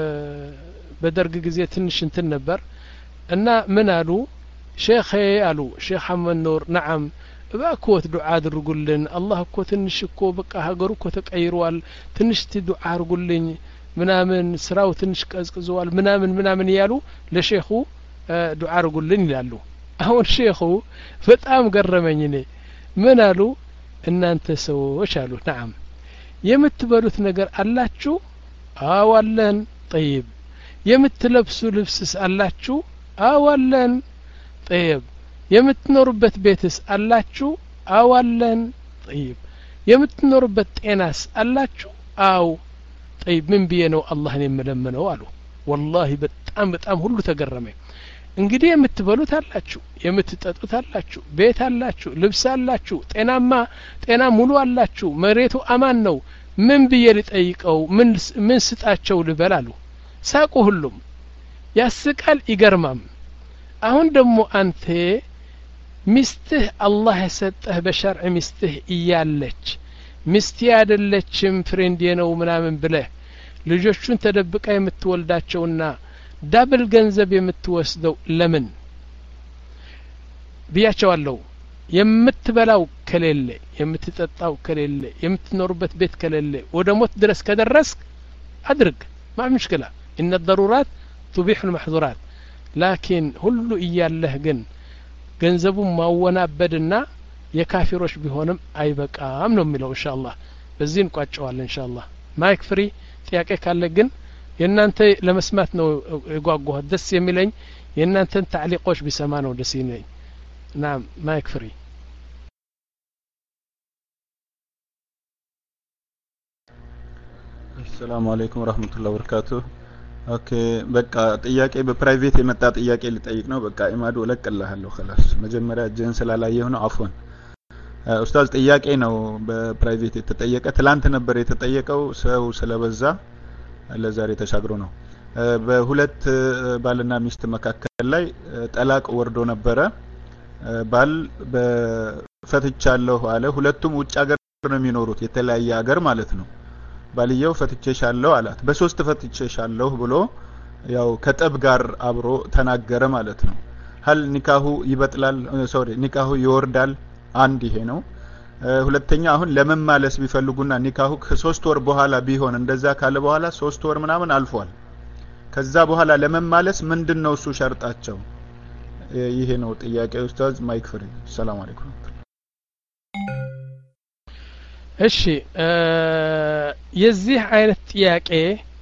በደርግ ጊዜ ትንሽ እንትን ነበር እና ምን አሉ ሼክ አሉ ሼክ ሐመድ ኑር نعم እባክዎት ዱዓ አድርጉልን አላህ እኮ ትንሽ እኮ በቃ ሀገሩ እኮ ተቀይሯል ትንሽ ዱዓ አድርጉልኝ ምናምን ስራው ትንሽ ቀዝቅዟል ምናምን ምናምን ያሉ ለሼኹ ዱዓ አድርጉልን ይላሉ አሁን ሼኹ በጣም ገረመኝ እኔ ምን አሉ እናንተ ሰዎች አሉ نعم የምትበሉት ነገር አላችሁ አዎ አለን طيب የምትለብሱ ልብስስ አላችሁ አዎ አለን طيب የምትኖሩበት ቤትስ አላችሁ አዎ አለን طيب የምትኖሩበት ጤናስ አላችሁ አዎ طيب ምን ብዬ ነው አላህን የምለምነው አሉ والله በጣም በጣም ሁሉ ተገረመኝ እንግዲህ የምትበሉት አላችሁ የምትጠጡት አላችሁ ቤት አላችሁ ልብስ አላችሁ ጤናማ ጤና ሙሉ አላችሁ መሬቱ አማን ነው ምን ብዬ ልጠይቀው ምን ምን ስጣቸው ልበል አሉ ሳቁ ሁሉም ያስቃል ይገርማም አሁን ደግሞ አንተ ሚስትህ አላህ የሰጠህ በሸርዕ ሚስትህ እያለች ሚስቴ አይደለችም ፍሬንዴ ነው ምናምን ብለህ ልጆቹን ተደብቃ የምትወልዳቸውና ዳብል ገንዘብ የምትወስደው ለምን ቢያቸዋለሁ የምትበላው ከሌለ የምትጠጣው ከሌለ የምትኖርበት ቤት ከሌለ ወደ ሞት ድረስ ከደረስክ አድርግ ما مشكلة إن الضرورات تبيح المحظورات لكن ሁሉ እያለህ ግን ገንዘቡ ማወናበድና የካፊሮች ቢሆንም አይበቃም ነው የሚለው ኢንሻአላህ በዚህ እንቋጨዋለን ኢንሻአላህ ማይክ ፍሪ ጥያቄ ካለ ግን የእናንተ ለመስማት ነው የጓጓሁት ደስ የሚለኝ የእናንተን ታዕሊቆች ቢሰማ ነው ደስ ይለኝ ናም ማይክ ፍሪ السلام عليكم ورحمة الله وبركاته ኦኬ በቃ ጥያቄ በፕራይቬት የመጣ ጥያቄ ልጠይቅ ነው በቃ ኢማዱ ለቀልሃለሁ خلاص መጀመሪያ ጀን ስላላየሁ ነው አፎን ኡስታዝ ጥያቄ ነው በፕራይቬት የተጠየቀ ትላንት ነበር የተጠየቀው ሰው ስለበዛ ለዛሬ ተሻግሮ ነው በሁለት ባልና ሚስት መካከል ላይ ጠላቅ ወርዶ ነበረ ባል በፈትቻለሁ አለ ሁለቱም ውጭ ሀገር ነው የሚኖሩት የተለያየ ሀገር ማለት ነው ባልየው ፈትቼሻለሁ አላት በሶስት ፈትቼሻለሁ ብሎ ያው ከጠብ ጋር አብሮ ተናገረ ማለት ነው هل ኒካሁ ይበጥላል ሶሪ ኒካሁ ይወርዳል አንድ ይሄ ነው ሁለተኛ አሁን ለመማለስ ቢፈልጉና ኒካሁ ከሶስት ወር በኋላ ቢሆን እንደዛ ካለ በኋላ ሶስት ወር ምናምን አልፏል ከዛ በኋላ ለመማለስ ምንድነው እሱ ሸርጣቸው ይሄ ነው ጥያቄ ኡስታዝ ማይክ ፍሪ ሰላም አለይኩም እሺ የዚህ አይነት ጥያቄ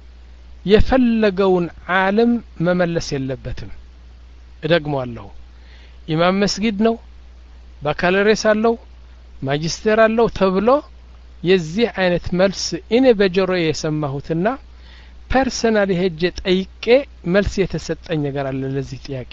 የፈለገውን ዓለም መመለስ የለበትም እደግመዋለሁ ኢማም መስጊድ ነው ባካለሬስ አለው ማጂስተር አለው ተብሎ የዚህ አይነት መልስ እኔ በጆሮ የሰማሁትና ፐርሰናሊ ሄጄ ጠይቄ መልስ የተሰጠኝ ነገር አለ ለዚህ ጥያቄ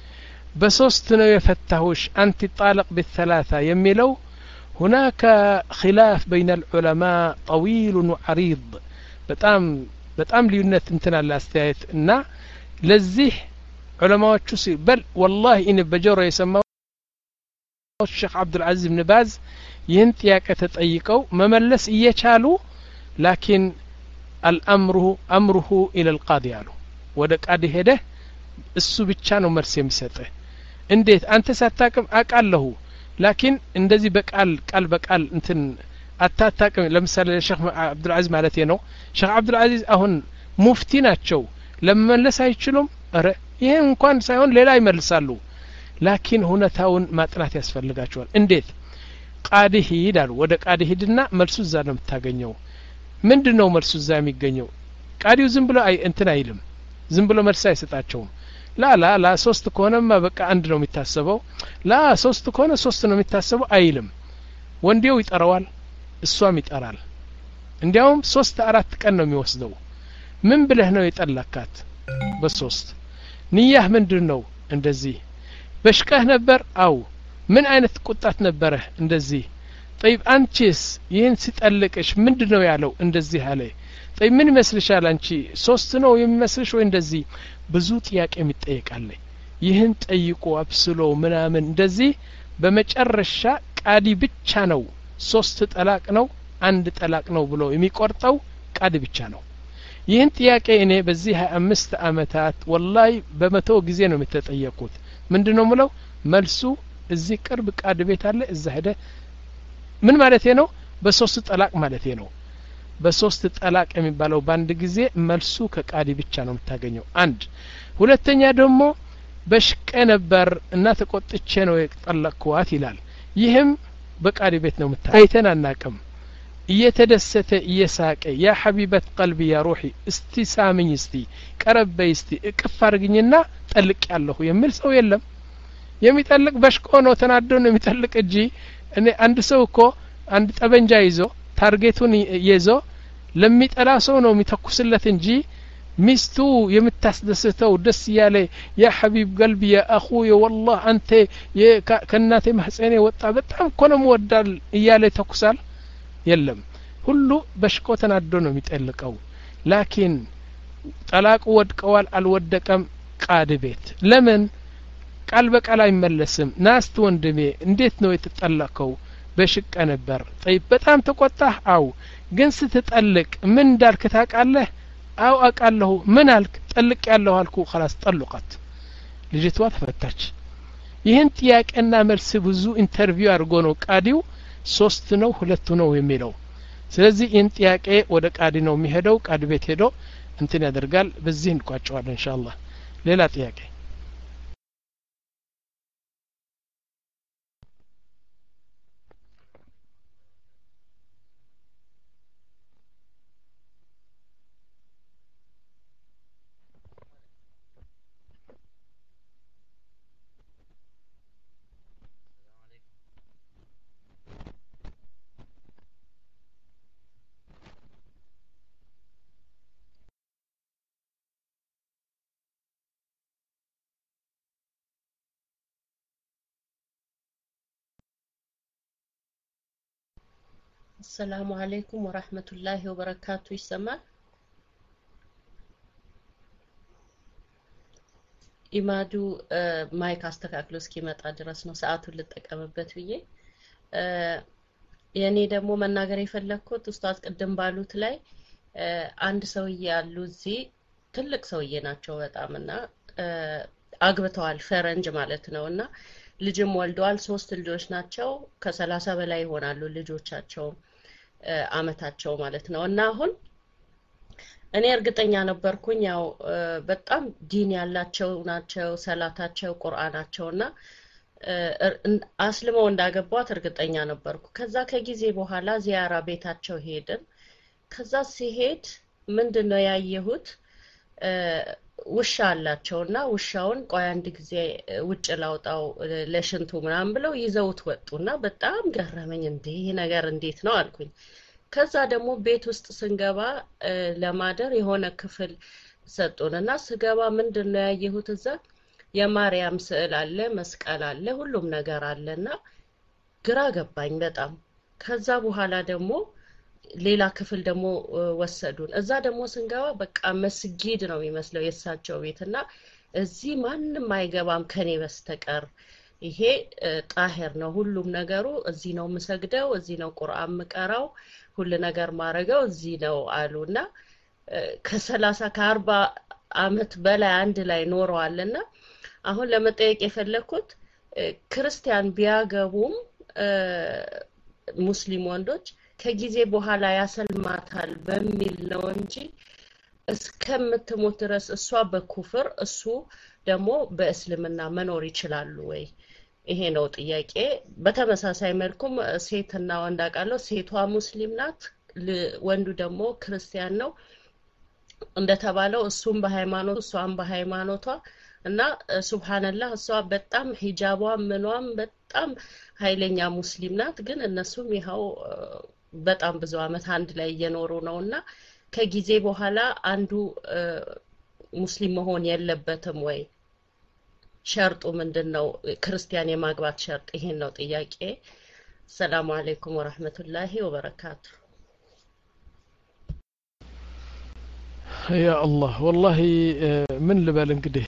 በሶስት ነው የፈታሁሽ አንቲ ጣልቅ بالثلاثه የሚለው هناك خلاف بين العلماء طويل وعريض በጣም በጣም ልዩነት እንትና አስተያየት እና ለዚህ ዑለማዎቹ በል والله እኔ በጆሮ የሰማሁ الشيخ عبد العزيز بن باز ይህን ጥያቄ ተጠይቀው መመለስ እየቻሉ لكن الامر امره الى القاضي አሉ ወደ ቃዲ ሄደ እሱ ብቻ ነው መልስ የሚሰጠው እንዴት አንተ ሳታቅም አቃለሁ لكن እንደዚህ በቃል ቃል በቃል እንትን አታታቅም ለምሳሌ ሼክ አብዱል አዚዝ ማለት ነው ሼክ አብዱል አዚዝ አሁን ሙፍቲ ናቸው ለመመለስ አይችሉም አረ ይሄ እንኳን ሳይሆን ሌላ ይመልሳሉ لكن ሁነታውን ማጥናት ያስፈልጋቸዋል እንዴት ቃዲ ሂዳል ወደ ቃዲ ሂድና መልሱ እዛ ነው የምታገኘው ምንድነው መልሱ እዛ የሚገኘው ቃዲው ዝም ብሎ አይ እንትን አይልም ዝም ብሎ መልስ አይሰጣቸውም ላ ላ ላ ሶስት ከሆነማ በቃ አንድ ነው የሚታሰበው ላ ሶስት ከሆነ ሶስት ነው የሚታሰበው አይልም ወንዴው ይጠራዋል እሷም ይጠራል እንዲያውም ሶስት አራት ቀን ነው የሚወስደው ምን ብለህ ነው የጠላካት በሶስት ንያህ ምንድነው እንደዚህ በሽቀህ ነበር አው ምን አይነት ቁጣት ነበረ እንደዚህ طيب አንቺስ ይህን ሲጠልቅሽ ምንድነው ያለው እንደዚህ አለ طيب ምን መስልሻል አንቺ ሶስት ነው የሚመስልሽ ወይ እንደዚህ ብዙ ጥያቄ የሚጠይቃል ይህን ጠይቆ አብስሎ ምናምን እንደዚህ በመጨረሻ ቃዲ ብቻ ነው ሶስት ጠላቅ ነው አንድ ጠላቅ ነው ብሎ የሚቆርጠው ቃዲ ብቻ ነው ይህን ጥያቄ እኔ በዚህ ሃያ አምስት አመታት ወላሂ በመቶ ጊዜ ነው የምትጠየቁት ምንድነው ምለው መልሱ እዚህ ቅርብ ቃዲ ቤት አለ እዛ ሄደ ምን ማለት ነው በሶስት ጠላቅ ማለት ነው በሶስት ጠላቅ የሚባለው ባንድ ጊዜ መልሱ ከቃዲ ብቻ ነው የምታገኘው አንድ ሁለተኛ ደግሞ በሽቀ ነበር እና ተቆጥቼ ነው የጠለቅኳት ይላል ይህም በቃዲ ቤት ነው የምታይተን አናቅም እየተደሰተ እየሳቀ ያ ሐቢበት ቀልቢ ያ ሩሂ እስቲ ሳምኝ እስቲ ቀረበይ እስቲ እቅፍ አርግኝና ጠልቅ ያለሁ የሚል ሰው የለም የሚጠልቅ በሽቆ ነው ተናዶ ነው የሚጠልቅ እጂ እኔ አንድ ሰው እኮ አንድ ጠበንጃ ይዞ ታርጌቱን ይዞ ለሚጠላ ሰው ነው የሚተኩስለት እንጂ ሚስቱ የምታስደስተው ደስ ያለ ያ ሐቢብ ቀልቢ ያ اخوي والله አንተ ከናቴ ማህፀኔ ወጣ በጣም እኮ ነው ወዳል እያለ ተኩሳል የለም ሁሉ በሽቆ ተናዶ ነው የሚጠልቀው ላኪን ጠላቁ ወድቀዋል አልወደቀም ቃዲ ቤት ለምን ቃል በቃል አይመለስም ናስት ወንድሜ እንዴት ነው የተጠለቀው በሽቀ ነበር طيب በጣም ተቆጣህ አው ግን ስትጠልቅ ምን እንዳልክ ታውቃለህ አው አውቃለሁ ምን አልክ ጠልቅ ያለው አልኩ خلاص ጠልቀት ልጅቷ ተፈታች ይህን ጥያቄና መልስ ብዙ ኢንተርቪው አድርጎ ነው ቃዲው ሶስት ነው ሁለት ነው የሚለው ስለዚህ ይህን ጥያቄ ወደ ቃዲ ነው የሚሄደው ቃዲ ቤት ሄዶ እንትን ያደርጋል በዚህ እንቋጨዋለን ኢንሻአላህ ሌላ ጥያቄ السلام عليكم ورحمة الله وبركاته. يسمع ኢማዱ ማይክ አስተካክሎ እስኪመጣ ድረስ ነው ሰዓቱን ልጠቀምበት ብዬ የኔ ደግሞ መናገር የፈለኩት ኡስታዝ ቅድም ባሉት ላይ አንድ ሰውዬ ያሉ እዚህ ትልቅ ሰውዬ ናቸው በጣምና አግብተዋል ፈረንጅ ማለት ነውና ልጅም ወልደዋል ሶስት ልጆች ናቸው ከሰላሳ በላይ ይሆናሉ ልጆቻቸው አመታቸው ማለት ነውና አሁን እኔ እርግጠኛ ነበርኩኝ ያው በጣም ዲን ያላቸው ናቸው ሰላታቸው ቁርአናቸውና አስልመው እንዳገቧት እርግጠኛ ነበርኩ ከዛ ከጊዜ በኋላ ዚያራ ቤታቸው ሄድን ከዛ ሲሄድ ምንድነው ያየሁት ውሻ አላቸውና ውሻውን ቆይ አንድ ጊዜ ውጭ ላውጣው ለሽንቱ ምናምን ብለው ይዘውት ወጡና በጣም ገረመኝ እንዴ ነገር እንዴት ነው አልኩኝ ከዛ ደግሞ ቤት ውስጥ ስንገባ ለማደር የሆነ ክፍል ሰጡንና ስገባ ምንድነው ያየሁት እዛ የማርያም ስዕል አለ መስቀል አለ ሁሉም ነገር አለና ግራ ገባኝ በጣም ከዛ በኋላ ደግሞ ሌላ ክፍል ደግሞ ወሰዱን እዛ ደግሞ ስንገባ በቃ መስጊድ ነው የሚመስለው የሳቸው ቤትና እዚህ ማንንም አይገባም ከኔ በስተቀር ይሄ ጣሂር ነው ሁሉም ነገሩ እዚህ ነው መስገደው እዚህ ነው ቁርአን መቀራው ሁሉ ነገር ማረገው እዚህ ነው አሉና ከ30 ከ40 አመት በላይ አንድ ላይ ኖረዋልና አሁን ለመጠየቅ የፈለኩት ክርስቲያን ቢያገቡም ሙስሊም ወንዶች ከጊዜ በኋላ ያሰልማታል በሚል ነው እንጂ እስከምትሞት ድረስ እሷ በኩፍር እሱ ደግሞ በእስልምና መኖር ይችላሉ ወይ ይሄ ነው ጥያቄ በተመሳሳይ መልኩም ሴትና ወንድ አቃለው ሴቷ ሙስሊም ናት ወንዱ ደግሞ ክርስቲያን ነው እንደተባለው እሱም በሃይማኖቱ እሷም በሃይማኖቷ እና ሱብሃንአላህ እሷ በጣም ሂጃቧ ምኗም በጣም ኃይለኛ ሙስሊም ናት ግን እነሱም ይሄው በጣም ብዙ አመት አንድ ላይ እየኖሩ ነውና ከጊዜ በኋላ አንዱ ሙስሊም መሆን የለበትም ወይ ሸርጡ ምንድነው ክርስቲያን የማግባት ሸርጥ ይሄን ነው ጥያቄ ሰላም አለይኩም ወራህመቱላሂ ወበረካቱ يا الله والله من ልበል እንግዲህ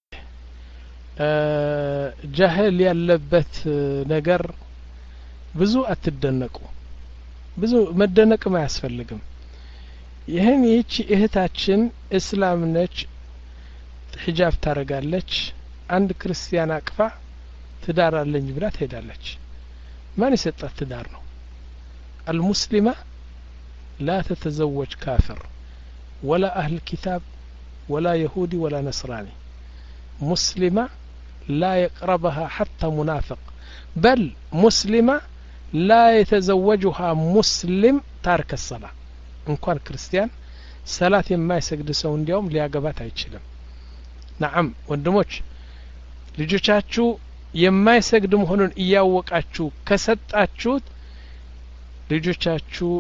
ጃህል ያለበት ነገር ብዙ አትደነቁ ብዙ መደነቅም አያስፈልግም ይሄን ይቺ እህታችን እስላም ነች ሒጃብ ታረጋለች አንድ ክርስቲያን አቅፋ ትዳር አለኝ ብላ ትሄዳለች ማን ይሰጣት ትዳር ነው المسلمة لا تتزوج كافر ولا أهل كتاب ولا يهودي ولا نصراني مسلمة لا يقربها حتى منافق بل مسلمة لا يتزوجها مسلم تارك الصلاة إن كان كريستيان صلاة ما يسجد سون اليوم لياقبات አይችልም نعم ወንድሞች ልጆቻችሁ የማይሰግዱ መሆኑን እያወቃችሁ ከሰጣችሁት ልጆቻችሁ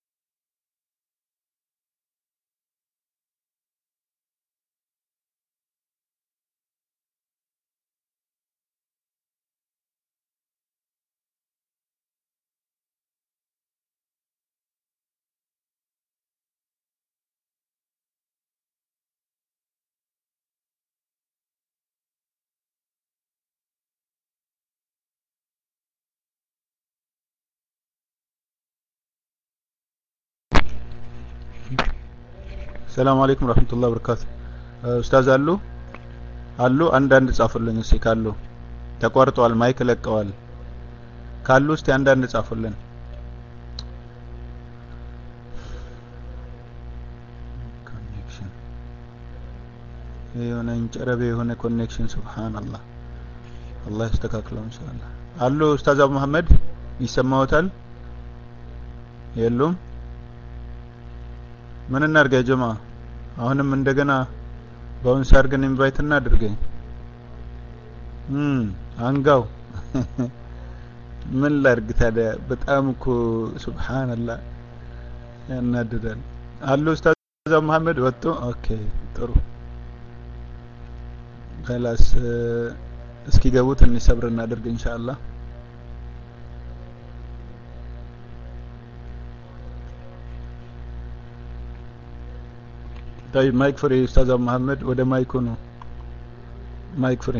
السلام عليكم ورحمة الله وبركاته أستاذ አሉ አሉ አንዳንድ ጻፉልኝ እስኪ ካሉ ተቋርጧል ማይክ ለቀዋል ካሉ እስቲ አንዳንድ ጻፉልኝ ኮኔክሽን የሆነ እንጨረበ የሆነ ኮኔክሽን ሱብሃንአላህ አላህ ያስተካክለው ኢንሻአላህ አሉ ኡስታዝ አቡ መሐመድ ይሰማዎታል የሉም ምን እናርጋ ጀማ አሁንም እንደገና ባውን ሳርገን ኢንቫይት እናድርገኝ እም አንጋው ምን ላርግ ታዲያ በጣም እኮ ሱብሃንአላህ ያናድዳል አሉ ኡስታዝ መሐመድ ወጥቶ ኦኬ ጥሩ خلاص እስኪ ገቡት እንሰብር እናድርግ ኢንሻአላህ طيب مايك فري استاذ أبو محمد ወደ ማይኩ ነው ማይክ ፍሪ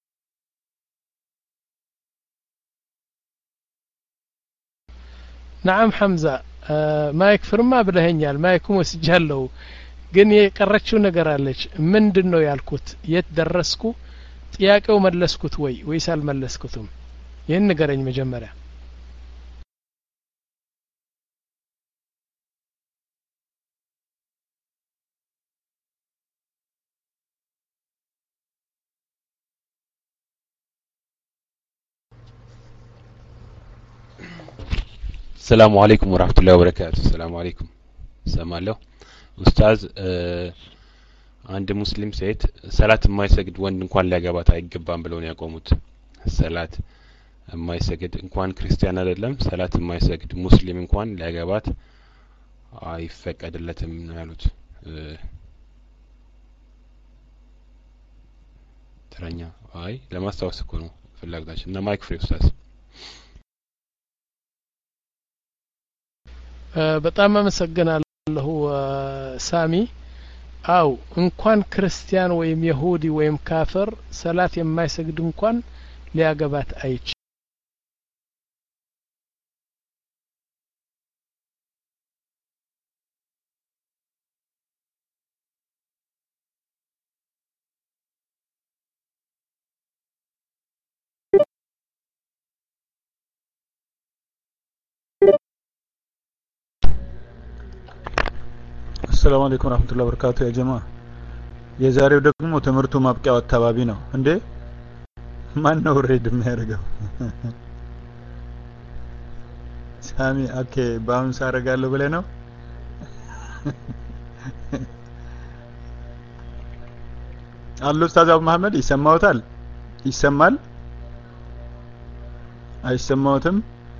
نعم حمزة ማይክ ፍርማ ብለኸኛል ማይኩም ወስጃለሁ ግን የቀረችው ነገር አለች ምንድነው ያልኩት የት ደረስኩ ጥያቄው መለስኩት ወይ ወይስ አልመለስኩትም ይሄን ንገረኝ መጀመሪያ السلام عليكم ورحمة الله وبركاته السلام عليكم سمالو أستاذ عند مسلم سيد صلاة ما يسجد وان نكون لاجابات አይገባም ብለው ነው ያቆሙት ሰላት የማይሰግድ እንኳን ክርስቲያን አይደለም ሰላት የማይሰግድ ሙስሊም እንኳን ላገባት አይፈቀድለትም ነው ያሉት ተረኛ አይ ለማስታወስ እኮ ነው ፍላጎታችን እና ማይክ ፍሪ ኡስታዝ በጣም አመሰግናለሁ ሳሚ አው እንኳን ክርስቲያን ወይም ይሁዲ ወይም ካፍር ሰላት የማይሰግድ እንኳን ሊያገባት አይች السلام عليكم ورحمة الله وبركاته يا جماعة የዛሬው ደግሞ ትምርቱ ማብቂያው አካባቢ ነው እንዴ ማን ነው ሬድ የሚያደርገው ሳሚ ኦኬ ባውንስ አደርጋለሁ ብለህ ነው አሉ ኡስታዝ አቡ መሐመድ ይሰማውታል ይሰማል አይሰማውትም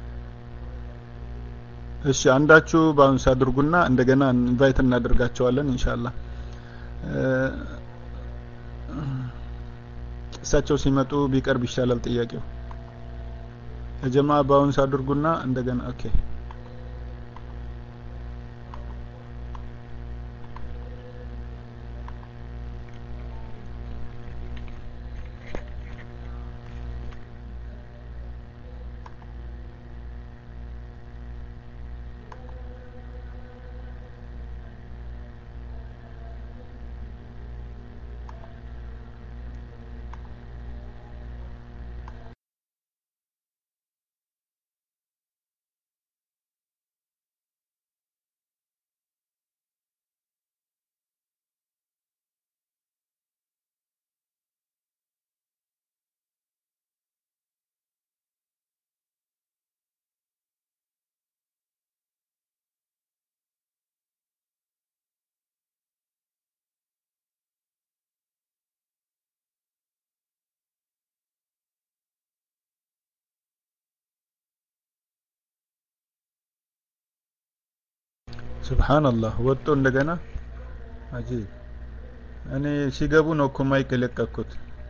እሺ አንዳችሁ ባውንስ አድርጉና እንደገና ኢንቫይት እናደርጋቸዋለን ኢንሻአላህ እሳቸው ሲመጡ ቢቀርብ ይሻላል ጥያቄው የጀማ ባውንስ አድርጉና እንደገና ኦኬ سبحان الله ወጥቶ እንደገና አጂብ እኔ ሲገቡ ነው እኮ ማይክ ለቀቅኩት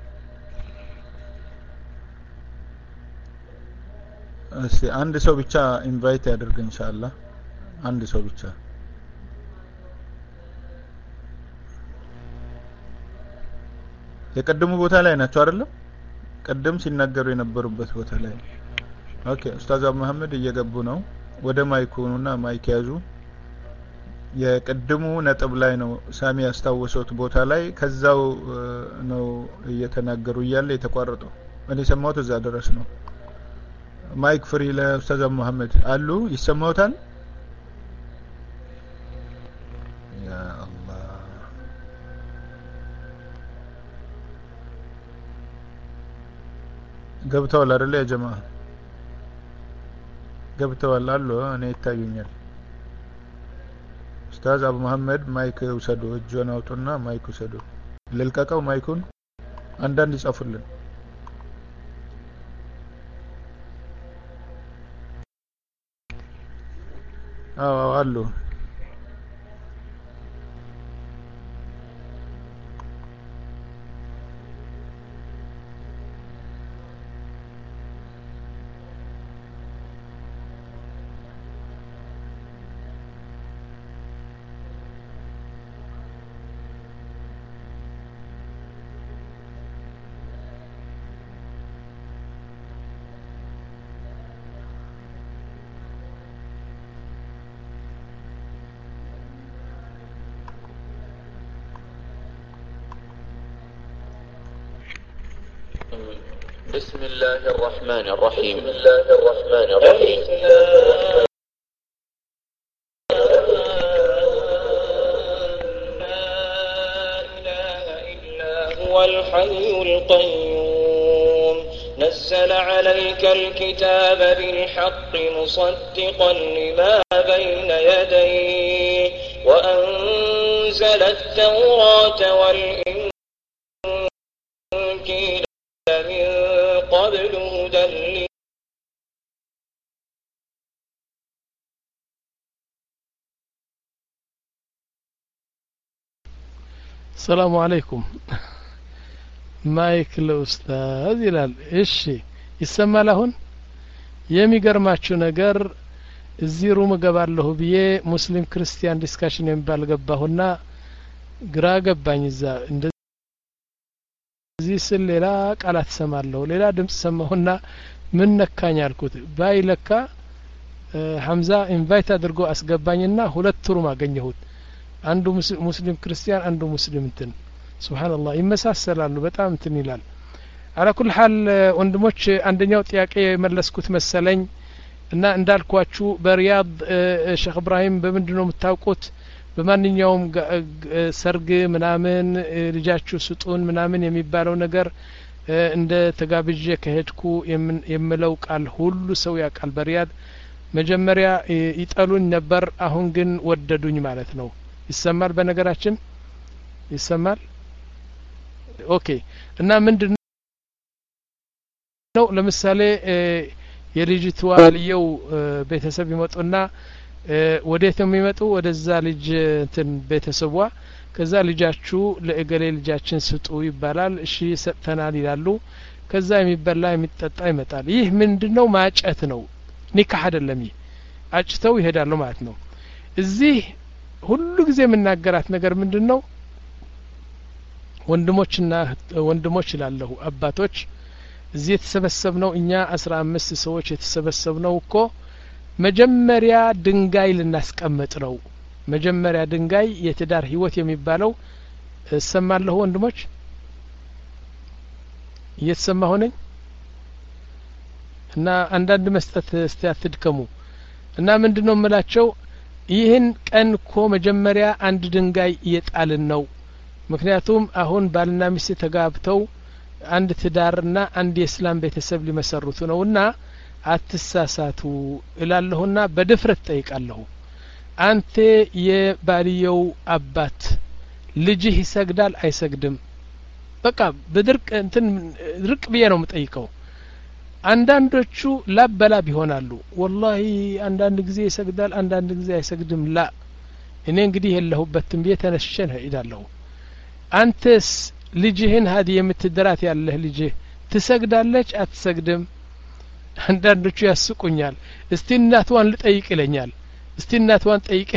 እሺ አንድ ሰው ብቻ ኢንቫይት ያድርግ ኢንሻአላህ አንድ ሰው ብቻ የቀደሙ ቦታ ላይ ናቸው አይደል ቀደም ሲናገሩ የነበሩበት ቦታ ላይ ኦኬ ኡስታዝ አቡ መሐመድ እየገቡ ነው ወደ ማይኩኑና ማይክ ያዙ የቀደሙ ነጥብ ላይ ነው ሳሚ ያስታወሰውት ቦታ ላይ ከዛው ነው እየተናገሩ ይያለ የተቋረጠው እኔ ሰማሁት እዛ ድረስ ነው ማይክ ፍሪ ለኡስታዝ አቡ መሐመድ አሉ ይሰማውታል ያ አላህ ገብተዋል አይደል ያ ጀማ ገብተዋል አሉ እኔ ይታዩኛል ኡስታዝ አቡ መሐመድ ማይክ ውሰዱ እጆን አውጡና ማይክ ውሰዱ ልልቀቀው ማይኩን አንዳንድ ይጻፉልን አዎ አሉ بسم الله الرحمن الرحيم بسم الله الرحمن الرحيم هو الحي القيوم نزل عليك الكتاب بالحق مصدقا لما بين يديه وأنزل التوراة والإنجيل من قبل هدى السلام عليكم ማይክ ለኡስታዝ ይላል። እሺ ይሰማል። አሁን የሚገርማችሁ ነገር እዚህ ሩም ገባለሁ ብዬ ሙስሊም ክርስቲያን ዲስካሽን የሚባል ገባሁና ግራ ገባኝ። እዛ እንደዚህ ስል ሌላ ቃላት ሰማለሁ፣ ሌላ ድምጽ ሰማሁና ምን ነካኝ አልኩት። ባይለካ ሐምዛ ኢንቫይት አድርጎ አስገባኝና ሁለት ሩም አገኘሁት። አንዱ ሙስሊም ክርስቲያን፣ አንዱ ሙስሊም እንትን ሱብሃንአላህ ይመሳሰላሉ በጣም እንትን ይላል። አላ ኩል ሐል ወንድሞች አንደኛው ጥያቄ የመለስኩት መሰለኝ እና እንዳልኳችሁ በሪያድ ሼክ ኢብራሂም በምንድነው የምታውቁት በማንኛውም ሰርግ ምናምን ልጃችሁ ስጡን ምናምን የሚባለው ነገር እንደ ተጋብዤ ከሄድኩ የምለው ቃል ሁሉ ሰው ያውቃል። በሪያድ መጀመሪያ ይጠሉኝ ነበር፣ አሁን ግን ወደዱኝ ማለት ነው። ይሰማል? በነገራችን ይሰማል? ኦኬ። እና ምንድነው ለምሳሌ የልጅቷ ልየው ቤተሰብ ይመጡና ወዴት ነው የሚመጡ? ወደዛ ልጅ እንትን ቤተሰቧ። ከዛ ልጃችሁ ለእገሌ ልጃችን ስጡ ይባላል። እሺ ሰጥተናል ይላሉ። ከዛ የሚበላ የሚጠጣ ይመጣል። ይህ ምንድነው? ማጨት ነው፣ ኒካህ አይደለም። ይህ አጭተው ይሄዳሉ ማለት ነው። እዚህ ሁሉ ጊዜ የምናገራት ነገር ምንድነው? ወንድሞችና ወንድሞች ይላለሁ አባቶች እዚህ የተሰበሰብነው እኛ አስራ አምስት ሰዎች የተሰበሰብነው እኮ መጀመሪያ ድንጋይ ልናስቀምጥ ነው። መጀመሪያ ድንጋይ የትዳር ህይወት የሚባለው እሰማለሁ ወንድሞች እየተሰማሁ ነኝ እና አንዳንድ መስጠት እስቲ አትድከሙ። እና ምንድነው የምላቸው ይህን ቀን እኮ መጀመሪያ አንድ ድንጋይ እየጣልን ነው። ምክንያቱም አሁን ባልና ሚስት ተጋብተው አንድ ትዳርና አንድ የእስላም ቤተሰብ ሊመሰርቱ ነውና አትሳሳቱ እላለሁና በድፍረት ጠይቃለሁ። አንተ የባልየው አባት ልጅህ ይሰግዳል አይሰግድም? በቃ በድርቅ እንትን ድርቅ ብዬ ነው የምጠይቀው። አንዳንዶቹ ላበላብ ይሆናሉ። ወላሂ አንዳንድ ጊዜ ይሰግዳል፣ አንዳንድ ጊዜ አይሰግድም። ላ እኔ እንግዲህ የለሁበትም ብዬ ተነስቼ እሄዳለሁ። አንተስ ልጅህን ሀዲ የምትደራት ያለህ ልጅህ ትሰግዳለች አትሰግድም? አንዳንዶቹ ያስቁኛል። እስቲ እናትዋን ልጠይቅ ይለኛል። እስቲ እናትዋን ጠይቅ።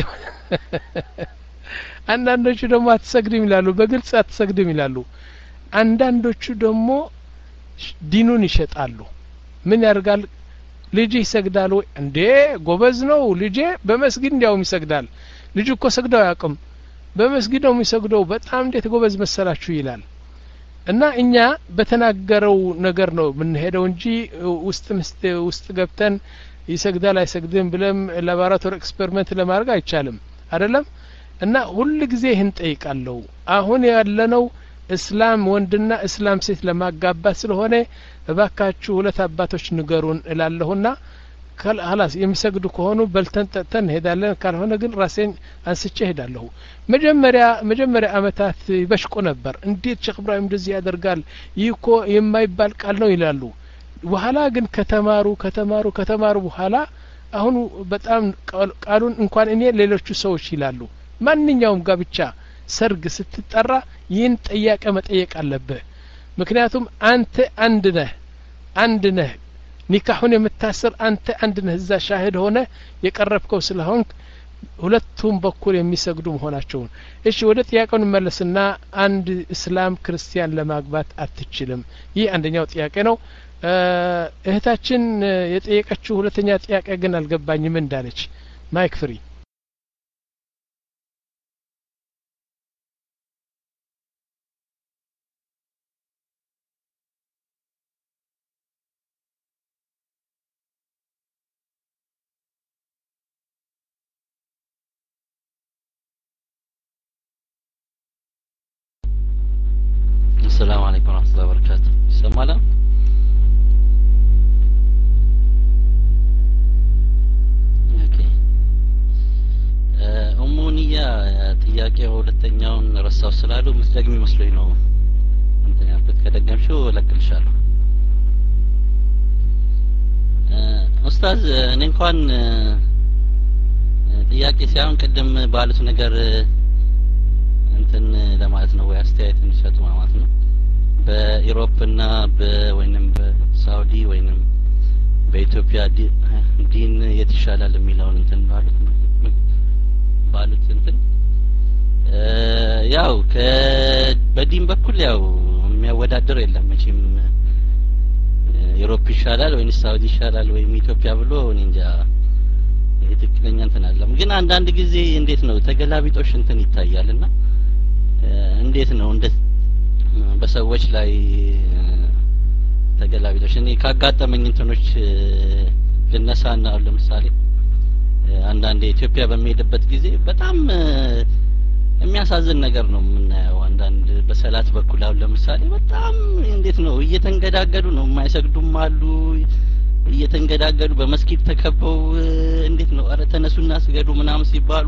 አንዳንዶቹ ደግሞ አትሰግድም ይላሉ፣ በግልጽ አትሰግድም ይላሉ። አንዳንዶቹ ደግሞ ዲኑን ይሸጣሉ። ምን ያርጋል? ልጅህ ይሰግዳል ወይ እንዴ? ጎበዝ ነው ልጄ፣ በመስጊድ እንዲያውም ይሰግዳል። ልጅ እኮ ሰግደው ያውቅም፣ በመስጊድ ነው የሚሰግደው፣ በጣም እንዴት ጎበዝ መሰላችሁ ይላል። እና እኛ በተናገረው ነገር ነው የምንሄደው እንጂ ውስጥ ምስት ውስጥ ገብተን ይሰግዳል አይሰግድም ብለም ላቦራቶሪ ኤክስፐሪመንት ለማድረግ አይቻልም አይደለም። እና ሁሉ ጊዜ ይህን ጠይቃለሁ። አሁን ያለነው እስላም ወንድና እስላም ሴት ለማጋባት ስለሆነ እባካችሁ ሁለት አባቶች ንገሩን እላለሁና خلاص የሚሰግዱ ከሆኑ በልተን ጠጥተን እንሄዳለን። ካልሆነ ግን ራሴን አንስቼ እሄዳለሁ። መጀመሪያ መጀመሪያ አመታት ይበሽቁ ነበር። እንዴት ሼክ ኢብራሂም እንደዚህ ያደርጋል? ይህ እኮ የማይባል ቃል ነው ይላሉ። በኋላ ግን ከተማሩ ከተማሩ ከተማሩ በኋላ አሁን በጣም ቃሉን እንኳን እኔ ሌሎቹ ሰዎች ይላሉ። ማንኛውም ጋብቻ ሰርግ ስትጠራ ይህን ጥያቄ መጠየቅ አለብህ። ምክንያቱም አንተ አንድ ነህ አንድ ነህ ኒካሁን የምታስር አንተ አንድ ነህ። እዛ ሻሂድ ሆነ የቀረብከው ስለሆንክ ሁለቱም በኩል የሚሰግዱ መሆናቸውን። እሺ ወደ ጥያቄው እንመለስና አንድ እስላም ክርስቲያን ለማግባት አትችልም። ይህ አንደኛው ጥያቄ ነው። እህታችን የጠየቀችው ሁለተኛ ጥያቄ ግን አልገባኝም እንዳለች። ማይክ ፍሪ ይሰማል? ኦኬ ኡሙኒያ ጥያቄው ሁለተኛውን ረሳው ስላሉ ምትደግሚ መስሎኝ ነው እንትን ያልኩት። ከደገምሽው እለቅልሻለሁ። ኡስታዝ እኔ እንኳን ጥያቄ ሳይሆን ቅድም ባሉት ነገር እንትን ለማለት ነው ወይ አስተያየት እንዲሰጡ ማለት ነው። በኢሮፕና በወይንም በሳውዲ ወይንም በኢትዮጵያ ዲን የት ይሻላል የሚለውን እንትን ባሉት ባሉት እንትን ያው በዲን በኩል ያው የሚያወዳደር የለም መቼም ኢሮፕ ይሻላል ወይስ ሳውዲ ይሻላል ወይም ኢትዮጵያ ብሎ እኔ እንጃ ትክክለኛ እንትን አለም። ግን አንዳንድ ጊዜ እንዴት ነው ተገላቢጦሽ እንትን ይታያልና እንዴት ነው እንደ በሰዎች ላይ ተገላቢጦሽ እኔ ካጋጠመኝ እንትኖች ልነሳና ለምሳሌ አንዳንድ ኢትዮጵያ በሚሄድበት ጊዜ በጣም የሚያሳዝን ነገር ነው የምናየው። አንዳንድ በሰላት በኩል አሁን ለምሳሌ በጣም እንዴት ነው እየተንገዳገዱ ነው፣ የማይሰግዱም አሉ እየተንገዳገዱ በመስጊድ ተከበው እንዴት ነው አረ ተነሱና ስገዱ ምናምን ሲባሉ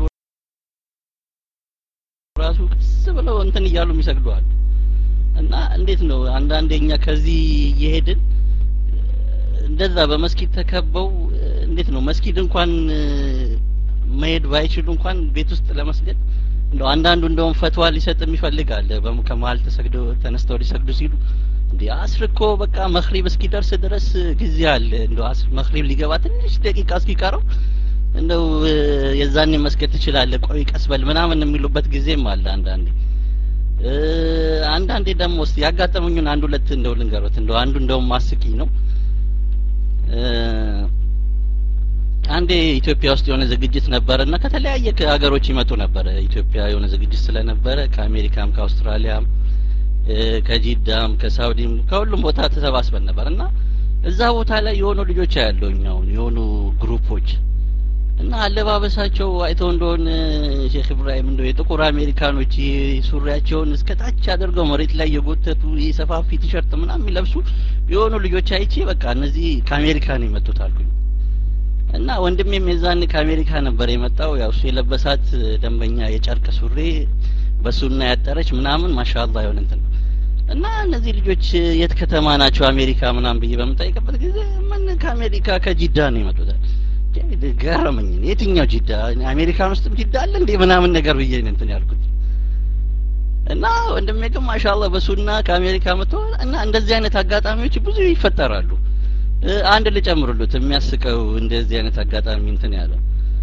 ራሱ ቀስ ብለው እንትን እያሉ የሚሰግዱ አሉ። እና እንዴት ነው አንዳንዴኛ ከዚህ እየሄድን እንደዛ በመስጊድ ተከበው እንዴት ነው መስጊድ እንኳን መሄድ ባይችሉ እንኳን ቤት ውስጥ ለመስገድ እንደው አንዳንዱ እንደውም ፈትዋ ሊሰጥ የሚፈልጋል በመከማል ተሰግደው ተነስተው ሊሰግዱ ሲሉ እንዴ አስር እኮ በቃ መግሪብ እስኪደርስ ድረስ ጊዜ አለ እንደው አስር መግሪብ ሊገባ ትንሽ ደቂቃ እስኪቀረው እንደው የዛኔ መስገድ ትችላለህ ቆይ ቀስበል ምናምን የሚሉበት ጊዜም አለ አንዳንዴ። አንዳንዴ ደግሞ እስቲ ያጋጠመኝን አንድ ሁለት እንደው ልንገሮት እንደው አንዱ እንደውም ማስቂኝ ነው። አንዴ ኢትዮጵያ ውስጥ የሆነ ዝግጅት ነበርና ከተለያየ ሀገሮች ይመጡ ነበር። ኢትዮጵያ የሆነ ዝግጅት ስለነበረ ከአሜሪካም ከአውስትራሊያም ከጂዳም ከሳውዲም ከሁሉም ቦታ ተሰባስበን ነበርና እዛ ቦታ ላይ የሆኑ ልጆች ያያለውኛው የሆኑ ግሩፖች እና አለባበሳቸው አይተው እንደሆነ ሼክ ኢብራሂም እንደው የጥቁር አሜሪካኖች ሱሪያቸውን እስከታች አድርገው መሬት ላይ የጎተቱ የሰፋፊ ቲሸርት ምናምን የሚለብሱ የሆኑ ልጆች አይቼ በቃ እነዚህ ከአሜሪካ ነው የመጡት አልኩኝ። እና ወንድሜም የዛኔ ከአሜሪካ ነበር የመጣው። ያው እሱ የለበሳት ደንበኛ የጨርቅ ሱሪ በሱና ያጠረች ምናምን ማሻአላህ ይሆን እንትን እና እነዚህ ልጆች የት ከተማ ናቸው አሜሪካ ምናምን ብዬ በመጠየቅበት ጊዜ ምን ከአሜሪካ ከጂዳ ነው የመጡት። ገረመኝ። የትኛው ጂዳ አሜሪካን ውስጥም ጂዳ አለ እንዴ ምናምን ነገር ብዬ ነው እንትን ያልኩት። እና ወንድሜ ግን ማሻአላህ በሱና ከአሜሪካ መጥቶ እና እንደዚህ አይነት አጋጣሚዎች ብዙ ይፈጠራሉ። አንድ ልጨምሩልት የሚያስቀው እንደዚህ አይነት አጋጣሚ እንትን ያለው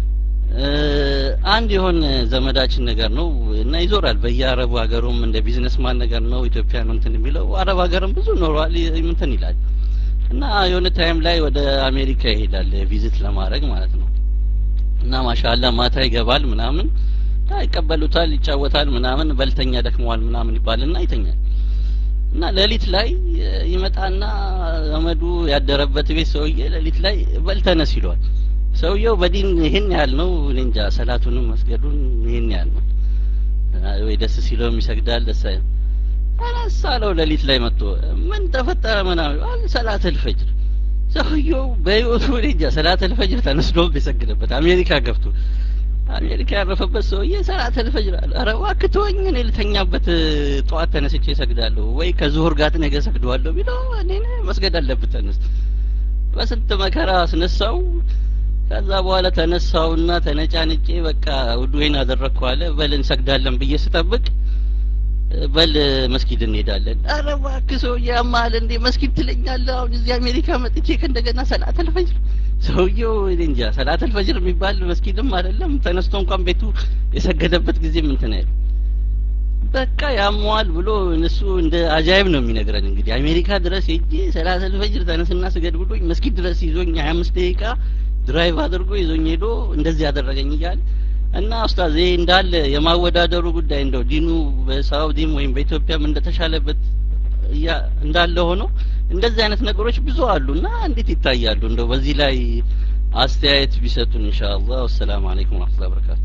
አንድ የሆነ ዘመዳችን ነገር ነው እና ይዞራል በየአረቡ ሀገሩም እንደ ቢዝነስማን ነገር ነው ኢትዮጵያ ነው እንትን የሚለው አረብ ሀገርም ብዙ ኖሯል እንትን ይላል እና የሆነ ታይም ላይ ወደ አሜሪካ ይሄዳል ቪዚት ለማድረግ ማለት ነው። እና ማሻአላህ ማታ ይገባል ምናምን ይቀበሉታል ይጫወታል ምናምን በልተኛ ደክመዋል ምናምን ይባልና ይተኛል። እና ሌሊት ላይ ይመጣና ዘመዱ ያደረበት ቤት ሰውዬ ሌሊት ላይ በልተነስ ይሏል። ሰውየው በዲን ይሄን ያህል ነው እንጃ ሰላቱንም መስገዱን ይሄን ያህል ነው ወይ ደስ ሲለው ይሰግዳል ደስ አይል አላሳለው ሌሊት ላይ መጥቶ ምን ተፈጠረ ምናምን አለ ሰላተል ፈጅር። ሰውየው በህይወቱ እንጃ ሰላተል ፈጅር ተነስቶ ቢሰግድበት አሜሪካ ገብቶ አሜሪካ ያረፈበት ሰውዬ ሰላተል ፈጅር አለ ኧረ እባክህ ተወኝ እኔ ልተኛበት ጠዋት ተነስቼ እሰግዳለሁ ወይ ከዙሁር ጋር ነገ እሰግዳለሁ ቢለው እኔ መስገድ አለበት ተነስ በስንት መከራ አስነሳው። ከዛ በኋላ ተነሳውና ተነጫንጬ በቃ ውዱዬን አደረኩ አለ። በል እንሰግዳለን ብዬ ስጠብቅ በል መስጊድ እንሄዳለን። ኧረ እባክህ ሰውዬ ያማል እንዴ መስጊድ ትለኛለህ አሁን እዚህ አሜሪካ መጥቼ ከእንደገና ሰላተል ፈጅር። ሰውየው እንጃ ሰላተል ፈጅር የሚባል መስጊድም አይደለም ተነስቶ እንኳን ቤቱ የሰገደበት ጊዜ ምን ተናየ በቃ ያሟል ብሎ እነሱ እንደ አጃይብ ነው የሚነግረን። እንግዲህ አሜሪካ ድረስ ሄጄ ሰላተል ፈጅር ተነስና ስገድ ብሎኝ መስጊድ ድረስ ይዞኝ ሃያ አምስት ደቂቃ ድራይቭ አድርጎ ይዞኝ ሄዶ እንደዚህ ያደረገኝ ይላል። እና ኡስታዝ ይሄ እንዳለ የማወዳደሩ ጉዳይ እንደው ዲኑ በሳውዲም ወይም በኢትዮጵያም እንደተሻለበት ያ እንዳለ ሆኖ እንደዚህ አይነት ነገሮች ብዙ አሉና እንዴት ይታያሉ? እንደው በዚህ ላይ አስተያየት ቢሰጡን ኢንሻአላህ። ወሰላሙ አለይኩም ወራህመቱላሂ ወበረካቱ።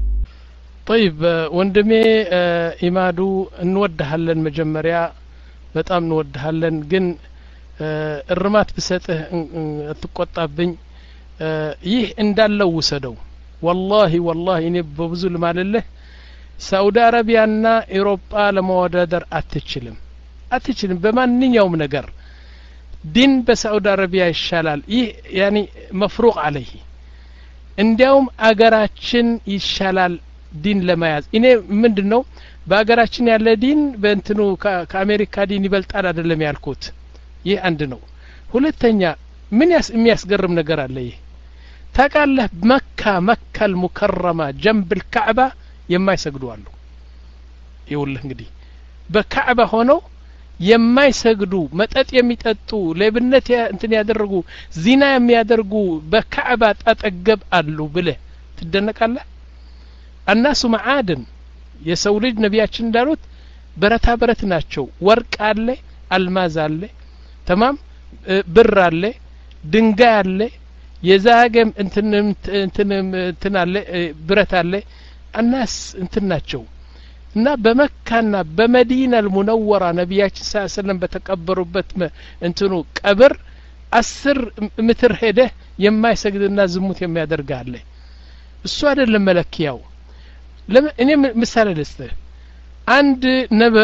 طيب ወንድሜ ኢማዱ እንወድሃለን። መጀመሪያ በጣም እንወድሃለን ግን እርማት ብሰጥህ አትቆጣብኝ ይህ እንዳለው ውሰደው والله والله እኔ በብዙ ልማልልህ ሳውዲ አረቢያና አውሮፓ ለመወዳደር አትችልም አትችልም በማንኛውም ነገር ዲን በሳውዲ አረቢያ ይሻላል ይህ ያኒ መፍሩቅ عليه እንዲያውም አገራችን ይሻላል ዲን ለማያዝ እኔ ምንድነው በአገራችን ያለ ዲን በእንትኑ ከአሜሪካ ዲን ይበልጣል አይደለም ያልኩት ይህ አንድ ነው ሁለተኛ ምን የሚያስገርም ነገር አለ ይህ ታቃለህ መካ መከል ሙከረማ ጀንብ الكعባ የማይሰግዱ አሉ ይውልህ እንግዲህ በካዕባ ሆነው የማይሰግዱ መጠጥ የሚጠጡ ለብነት እንትን ያደርጉ ዚና የሚያደርጉ በካዕባ አጠገብ አሉ ብለህ ትደነቃለህ الناس معادن የሰው ልጅ ነቢያችን እንዳሉት በረታ በረት ናቸው ወርቅ አለ አልማዝ አለ تمام ብር አለ ድንጋይ አለ የዛገም እንትን እንትን እንትን አለ ብረት አለ الناس እንትን ናቸው እና በመካና በመዲና المنوره ነቢያችን ሰለላሁ ዐለይሂ ወሰለም በተቀበሩበት እንትኑ ቀብር አስር ሜትር ሄደ የማይሰግድና ዝሙት የሚያደርግ አለ እሱ አይደለም መለኪያው እኔ ምሳሌ ልስጥህ አንድ ነብር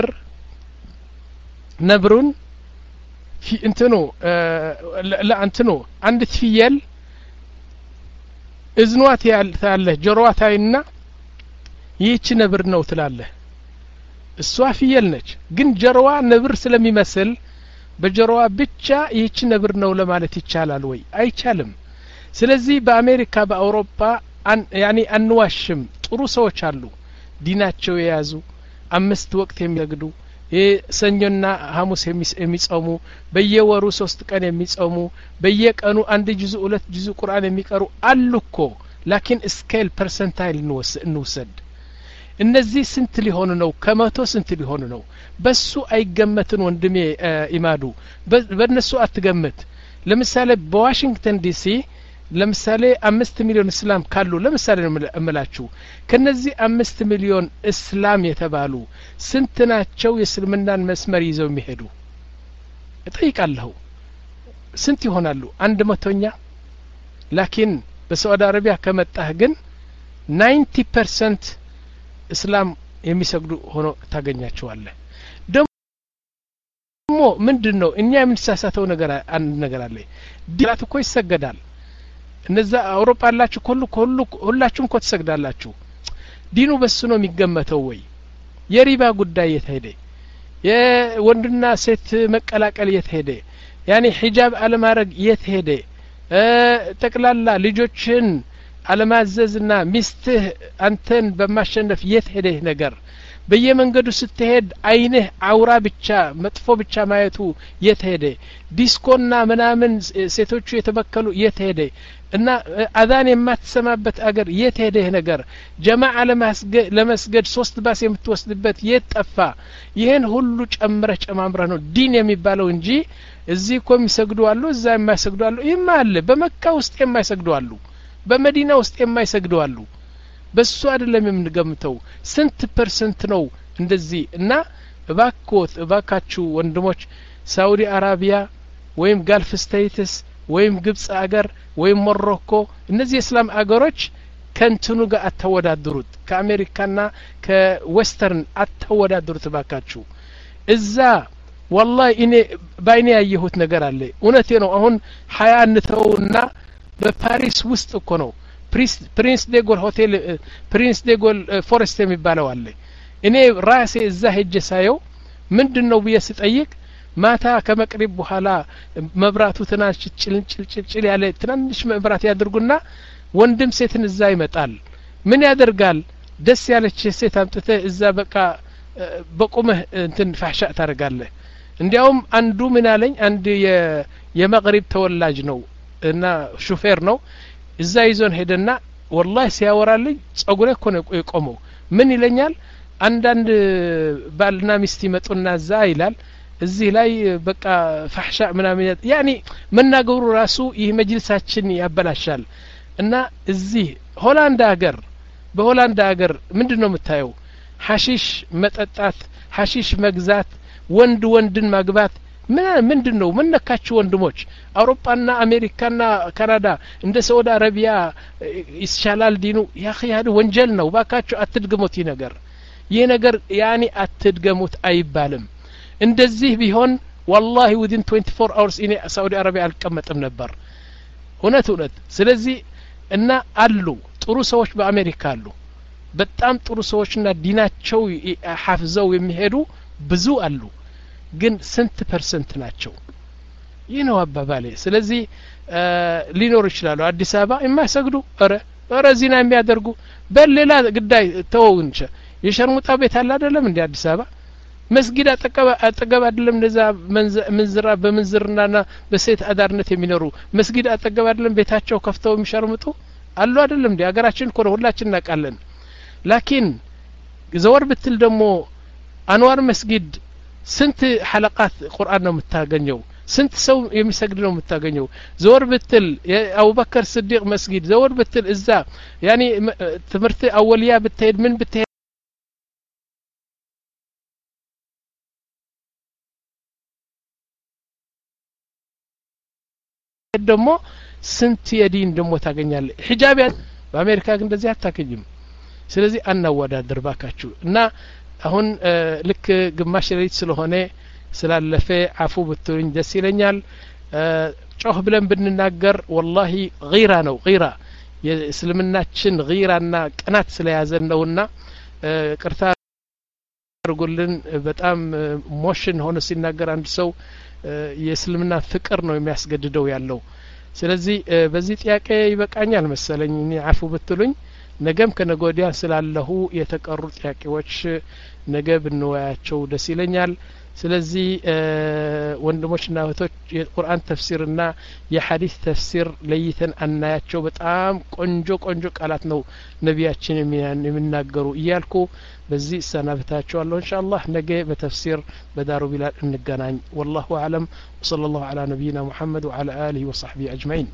ነብሩን እንትኑ ለአንተኑ አንድ ፍየል እዝኗት ያልታለ ጆሮዋታይና ይህች ነብር ነው ትላለህ እሷ ፍየል ነች ግን ጆሮዋ ነብር ስለሚመስል በጆሮዋ ብቻ ይህች ነብር ነው ለማለት ይቻላል ወይ አይቻልም ስለዚህ በአሜሪካ በአውሮፓ ያኒ አንዋሽም ጥሩ ሰዎች አሉ ዲናቸው የያዙ አምስት ወቅት የሚሰግዱ ሰኞና ሐሙስ የሚጾሙ በየወሩ ሶስት ቀን የሚጾሙ በየቀኑ አንድ ጁዝ ሁለት ጁዝ ቁርአን የሚቀሩ አሉኮ ላኪን ስኬል ፐርሰንታይል እንወሰድ እነዚህ ስንት ሊሆኑ ነው ከመቶ ስንት ሊሆኑ ነው በሱ አይገመትን ወንድሜ ኢማዱ በእነሱ አትገምት ለምሳሌ በዋሽንግተን ዲሲ ለምሳሌ አምስት ሚሊዮን እስላም ካሉ ለምሳሌ ነው እምላችሁ ከነዚህ አምስት ሚሊዮን እስላም የተባሉ ስንት ናቸው የእስልምናን መስመር ይዘው የሚሄዱ እጠይቃለሁ ስንት ይሆናሉ አንድ መቶኛ ላኪን በሳዑዲ አረቢያ ከመጣህ ግን ninety percent እስላም የሚሰግዱ ሆኖ ታገኛቸዋለህ ደግሞ ምንድነው እኛ የምንሳሳተው ነገር አንድ ነገር አለ ዲላት እኮ ይሰገዳል እነዛ አውሮፓ አላችሁ ሁሉ ሁሉ ሁላችሁም እኮ ተሰግዳላችሁ ዲኑ በሱ ነው የሚገመተው ወይ የሪባ ጉዳይ የተሄደ የወንድና ሴት መቀላቀል የተሄደ ያኒ ሒጃብ አለማረግ የተሄደ ተቅላላ ልጆችን አለማዘዝና ሚስትህ አንተን በማሸነፍ የተሄደ ነገር በየመንገዱ ስትሄድ አይንህ አውራ ብቻ መጥፎ ብቻ ማየቱ የተሄደ ዲስኮና ምናምን ሴቶቹ የተበከሉ የተሄደ እና አዛን የማትሰማበት አገር የተሄደ ነገር ጀማዓ ለመስገድ ሶስት ባስ የምትወስድበት የጠፋ ይሄን ሁሉ ጨምረህ ጨማምረህ ነው ዲን የሚባለው እንጂ እዚህ እኮ የሚሰግዱ አሉ እዛ የማይሰግዱ አሉ ይማ አለ በመካ ውስጥ የማይሰግዱ አሉ በመዲና ውስጥ የማይሰግዱ አሉ በሱ አይደለም የምንገምተው ስንት ፐርሰንት ነው እንደዚህ እና እባክዎት እባካችሁ ወንድሞች ሳውዲ አረቢያ ወይም ጋልፍ ስቴትስ ወይም ግብጽ አገር ወይም ሞሮኮ እነዚህ እስላም አገሮች ከንትኑ ጋር አተወዳድሩት ከአሜሪካና ከዌስተርን አተወዳድሩት እባካችሁ እዛ والله እኔ ባይኔ ያየሁት ነገር አለ እውነቴ ነው አሁን ሀያ እንተውና በፓሪስ ውስጥ እኮ ነው ፕሪንስ ዴጎል ሆቴል ፕሪንስ ዴጎል ፎሬስት የሚባለው አለ እኔ ራሴ እዛ ሄጄ ሳየው ምንድነው ብዬ ስጠይቅ ማታ ከመቅሪብ በኋላ መብራቱ ትናንሽ ጭልጭልጭል ያለ ትናንሽ መብራት ያድርጉና ወንድም ሴትን እዛ ይመጣል ምን ያደርጋል ደስ ያለች ሴት አምጥተ እዛ በቃ በቁመህ እንትን ፋሻ ታረጋለህ እንዲያውም አንዱ ምን አለኝ አንድ የመቅሪብ ተወላጅ ነው እና ሹፌር ነው እዛ ይዞን ሄደና والله ሲያወራልኝ ጸጉሬ እኮ ነው የቆመው ምን ይለኛል አንዳንድ ባልና ሚስት ይመጡና እዛ ይላል እዚህ ላይ በቃ ፈህሻ ምናምን ያኒ መናገሩ ራሱ ይህ መጅልሳችን ያበላሻል እና እዚህ ሆላንድ ሀገር በሆላንድ ሀገር ምንድነው የምታየው ሐሺሽ መጠጣት ሐሺሽ መግዛት ወንድ ወንድን ማግባት ምን ምንድነው ምን ነካችሁ ወንድሞች አውሮፓና አሜሪካና ካናዳ እንደ ሳውዲ አረቢያ ይሻላል ዲኑ ያ ኺያድ ወንጀል ነው ባካችሁ አትድገሙት ይህ ነገር ይህ ነገር ያኒ አትድገሙት አይባልም እንደዚህ ቢሆን والله within twenty-four hours እኔ ሳውዲ አረቢያ አልቀመጥም ነበር እውነት እውነት ስለዚህ እና አሉ ጥሩ ሰዎች በአሜሪካ አሉ በጣም ጥሩ ሰዎችና ዲናቸው ሐፍዘው የሚሄዱ ብዙ አሉ ግን ስንት ፐርሰንት ናቸው ይህ ነው አባባሌ ስለዚህ ሊኖር ይችላል አዲስ አበባ የማይሰግዱ ኧረ ኧረ ዚና የሚያደርጉ በሌላ ግዳይ ተወውንቸ የሸርሙጣ ቤት አለ አይደለም እንደ አዲስ አበባ መስጊድ አጠገብ አጠገብ አይደለም እንደዛ መንዝራ በመንዝርናና በሴት አዳርነት የሚኖሩ መስጊድ አጠገብ አይደለም ቤታቸው ከፍተው የሚሸርሙጡ አሉ አይደለም እንደ ሀገራችን ኮረ ሁላችን እናቃለን ላኪን ዘወር ብትል ደግሞ አንዋር መስጊድ ስንት ሐለቃት ቁርአን ነው የምታገኘው ስንት ሰው የሚሰግድ ነው የምታገኘው ዘወር ብትል የአቡበከር ስዲቅ መስጊድ ዘወር ብትል እዛ ያኒ ትምርት አወልያ ብትሄድ ምን ብትሄድ ደግሞ ስንት የዲን ደግሞ ታገኛለህ ሒጃብ በአሜሪካ ግን እንደዚህ አታገኝም ስለዚህ አናወዳድር ባካችሁ እና አሁን ልክ ግማሽ ሌሊት ስለሆነ ስላለፈ አፉ ብትሉኝ ደስ ይለኛል ጮህ ብለን ብንናገር والله غيራ ነው غيራ የእስልምናችን غيራና ቅናት ስለያዘን ነውና ቅርታ አርጉልን በጣም ሞሽን ሆነ ሲናገር አንድ ሰው የእስልምና ፍቅር ነው የሚያስገድደው ያለው ስለዚህ በዚህ ጥያቄ ይበቃኛል መሰለኝ እኔ አፉ ብትሉኝ ነገም ከነጎዲያ ስላለሁ የተቀሩ ጥያቄዎች ነገ ብንወያቸው ደስ ይለኛል ስለዚህ ወንድሞችና እህቶች የቁርአን ተፍሲርና የሐዲስ ተፍሲር ለይተን አናያቸው በጣም ቆንጆ ቆንጆ ቃላት ነው ነቢያችን የሚናገሩ እያልኩ በዚህ ሰናብታቸዋለሁ ኢንሻአላህ ነገ በተፍሲር በዳሩ ቢላል እንገናኝ والله اعلم وصلى الله على نبينا محمد وعلى اله وصحبه اجمعين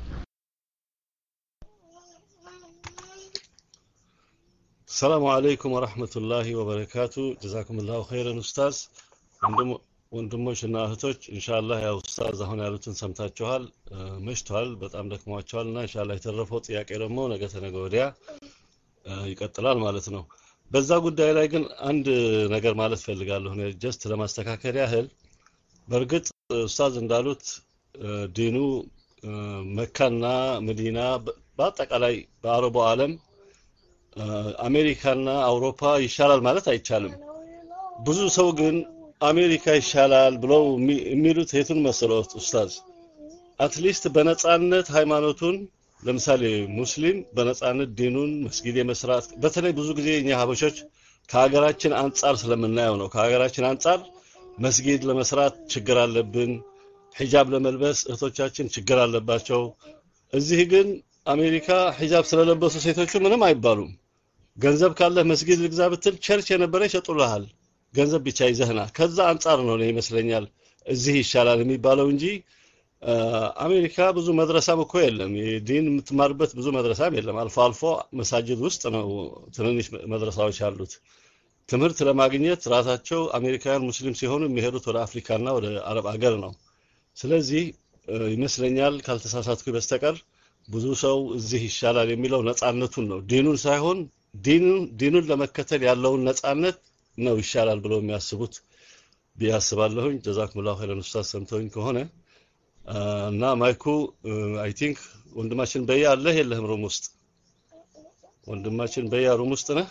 السلام عليكم ورحمة الله وبركاته جزاكم الله خيرا أستاذ ወንድሞችና እህቶች ኢንሻአላህ ያው ኡስታዝ አሁን ያሉትን ሰምታችኋል መሽቷል በጣም ደክሟችኋልና ኢንሻአላህ የተረፈው ጥያቄ ደግሞ ነገ ተነገ ወዲያ ይቀጥላል ማለት ነው በዛ ጉዳይ ላይ ግን አንድ ነገር ማለት ፈልጋለሁ ነው ጀስት ለማስተካከል ያህል በርግጥ ኡስታዝ እንዳሉት ዲኑ መካና መዲና በአጠቃላይ በአረቡ ዓለም አሜሪካና አውሮፓ ይሻላል ማለት አይቻልም ብዙ ሰው ግን አሜሪካ ይሻላል ብለው የሚሉት የቱን መሰሎት ኡስታዝ አትሊስት በነጻነት ሃይማኖቱን ለምሳሌ ሙስሊም በነጻነት ዲኑን መስጊድ የመስራት በተለይ ብዙ ጊዜ እኛ ሀበሾች ከሀገራችን አንጻር ስለምናየው ነው ከሀገራችን አንጻር መስጊድ ለመስራት ችግር አለብን ሒጃብ ለመልበስ እህቶቻችን ችግር አለባቸው እዚህ ግን አሜሪካ ሒጃብ ስለለበሱ ሴቶቹ ምንም አይባሉም ገንዘብ ካለ መስጊድ ልግዛ ብትል ቸርች የነበረ ይሸጡልሃል ገንዘብ ብቻ ይዘህና ከዛ አንጻር ነው ነው ይመስለኛል እዚህ ይሻላል የሚባለው እንጂ አሜሪካ ብዙ መድረሳም እኮ የለም ዲን የምትማርበት ብዙ መድረሳም የለም አልፎ አልፎ መስጊድ ውስጥ ነው ትንንሽ መድረሳዎች ያሉት ትምህርት ለማግኘት ራሳቸው አሜሪካውያን ሙስሊም ሲሆኑ የሚሄዱት ወደ አፍሪካና ወደ አረብ ሀገር ነው ስለዚህ ይመስለኛል ካልተሳሳትኩ በስተቀር ብዙ ሰው እዚህ ይሻላል የሚለው ነጻነቱን ነው ዲኑን ሳይሆን ዲኑን ዲኑን ለመከተል ያለውን ነጻነት ነው ይሻላል ብለው የሚያስቡት ቢያስባለሁኝ ጀዛኩሙላሁ ኸይረን ኡስታዝ ሰምተውኝ ከሆነ እና ማይኩ አይ ቲንክ ወንድማችን በያ አለ የለህም ሩም ውስጥ ወንድማችን በያ ሩም ውስጥ ነህ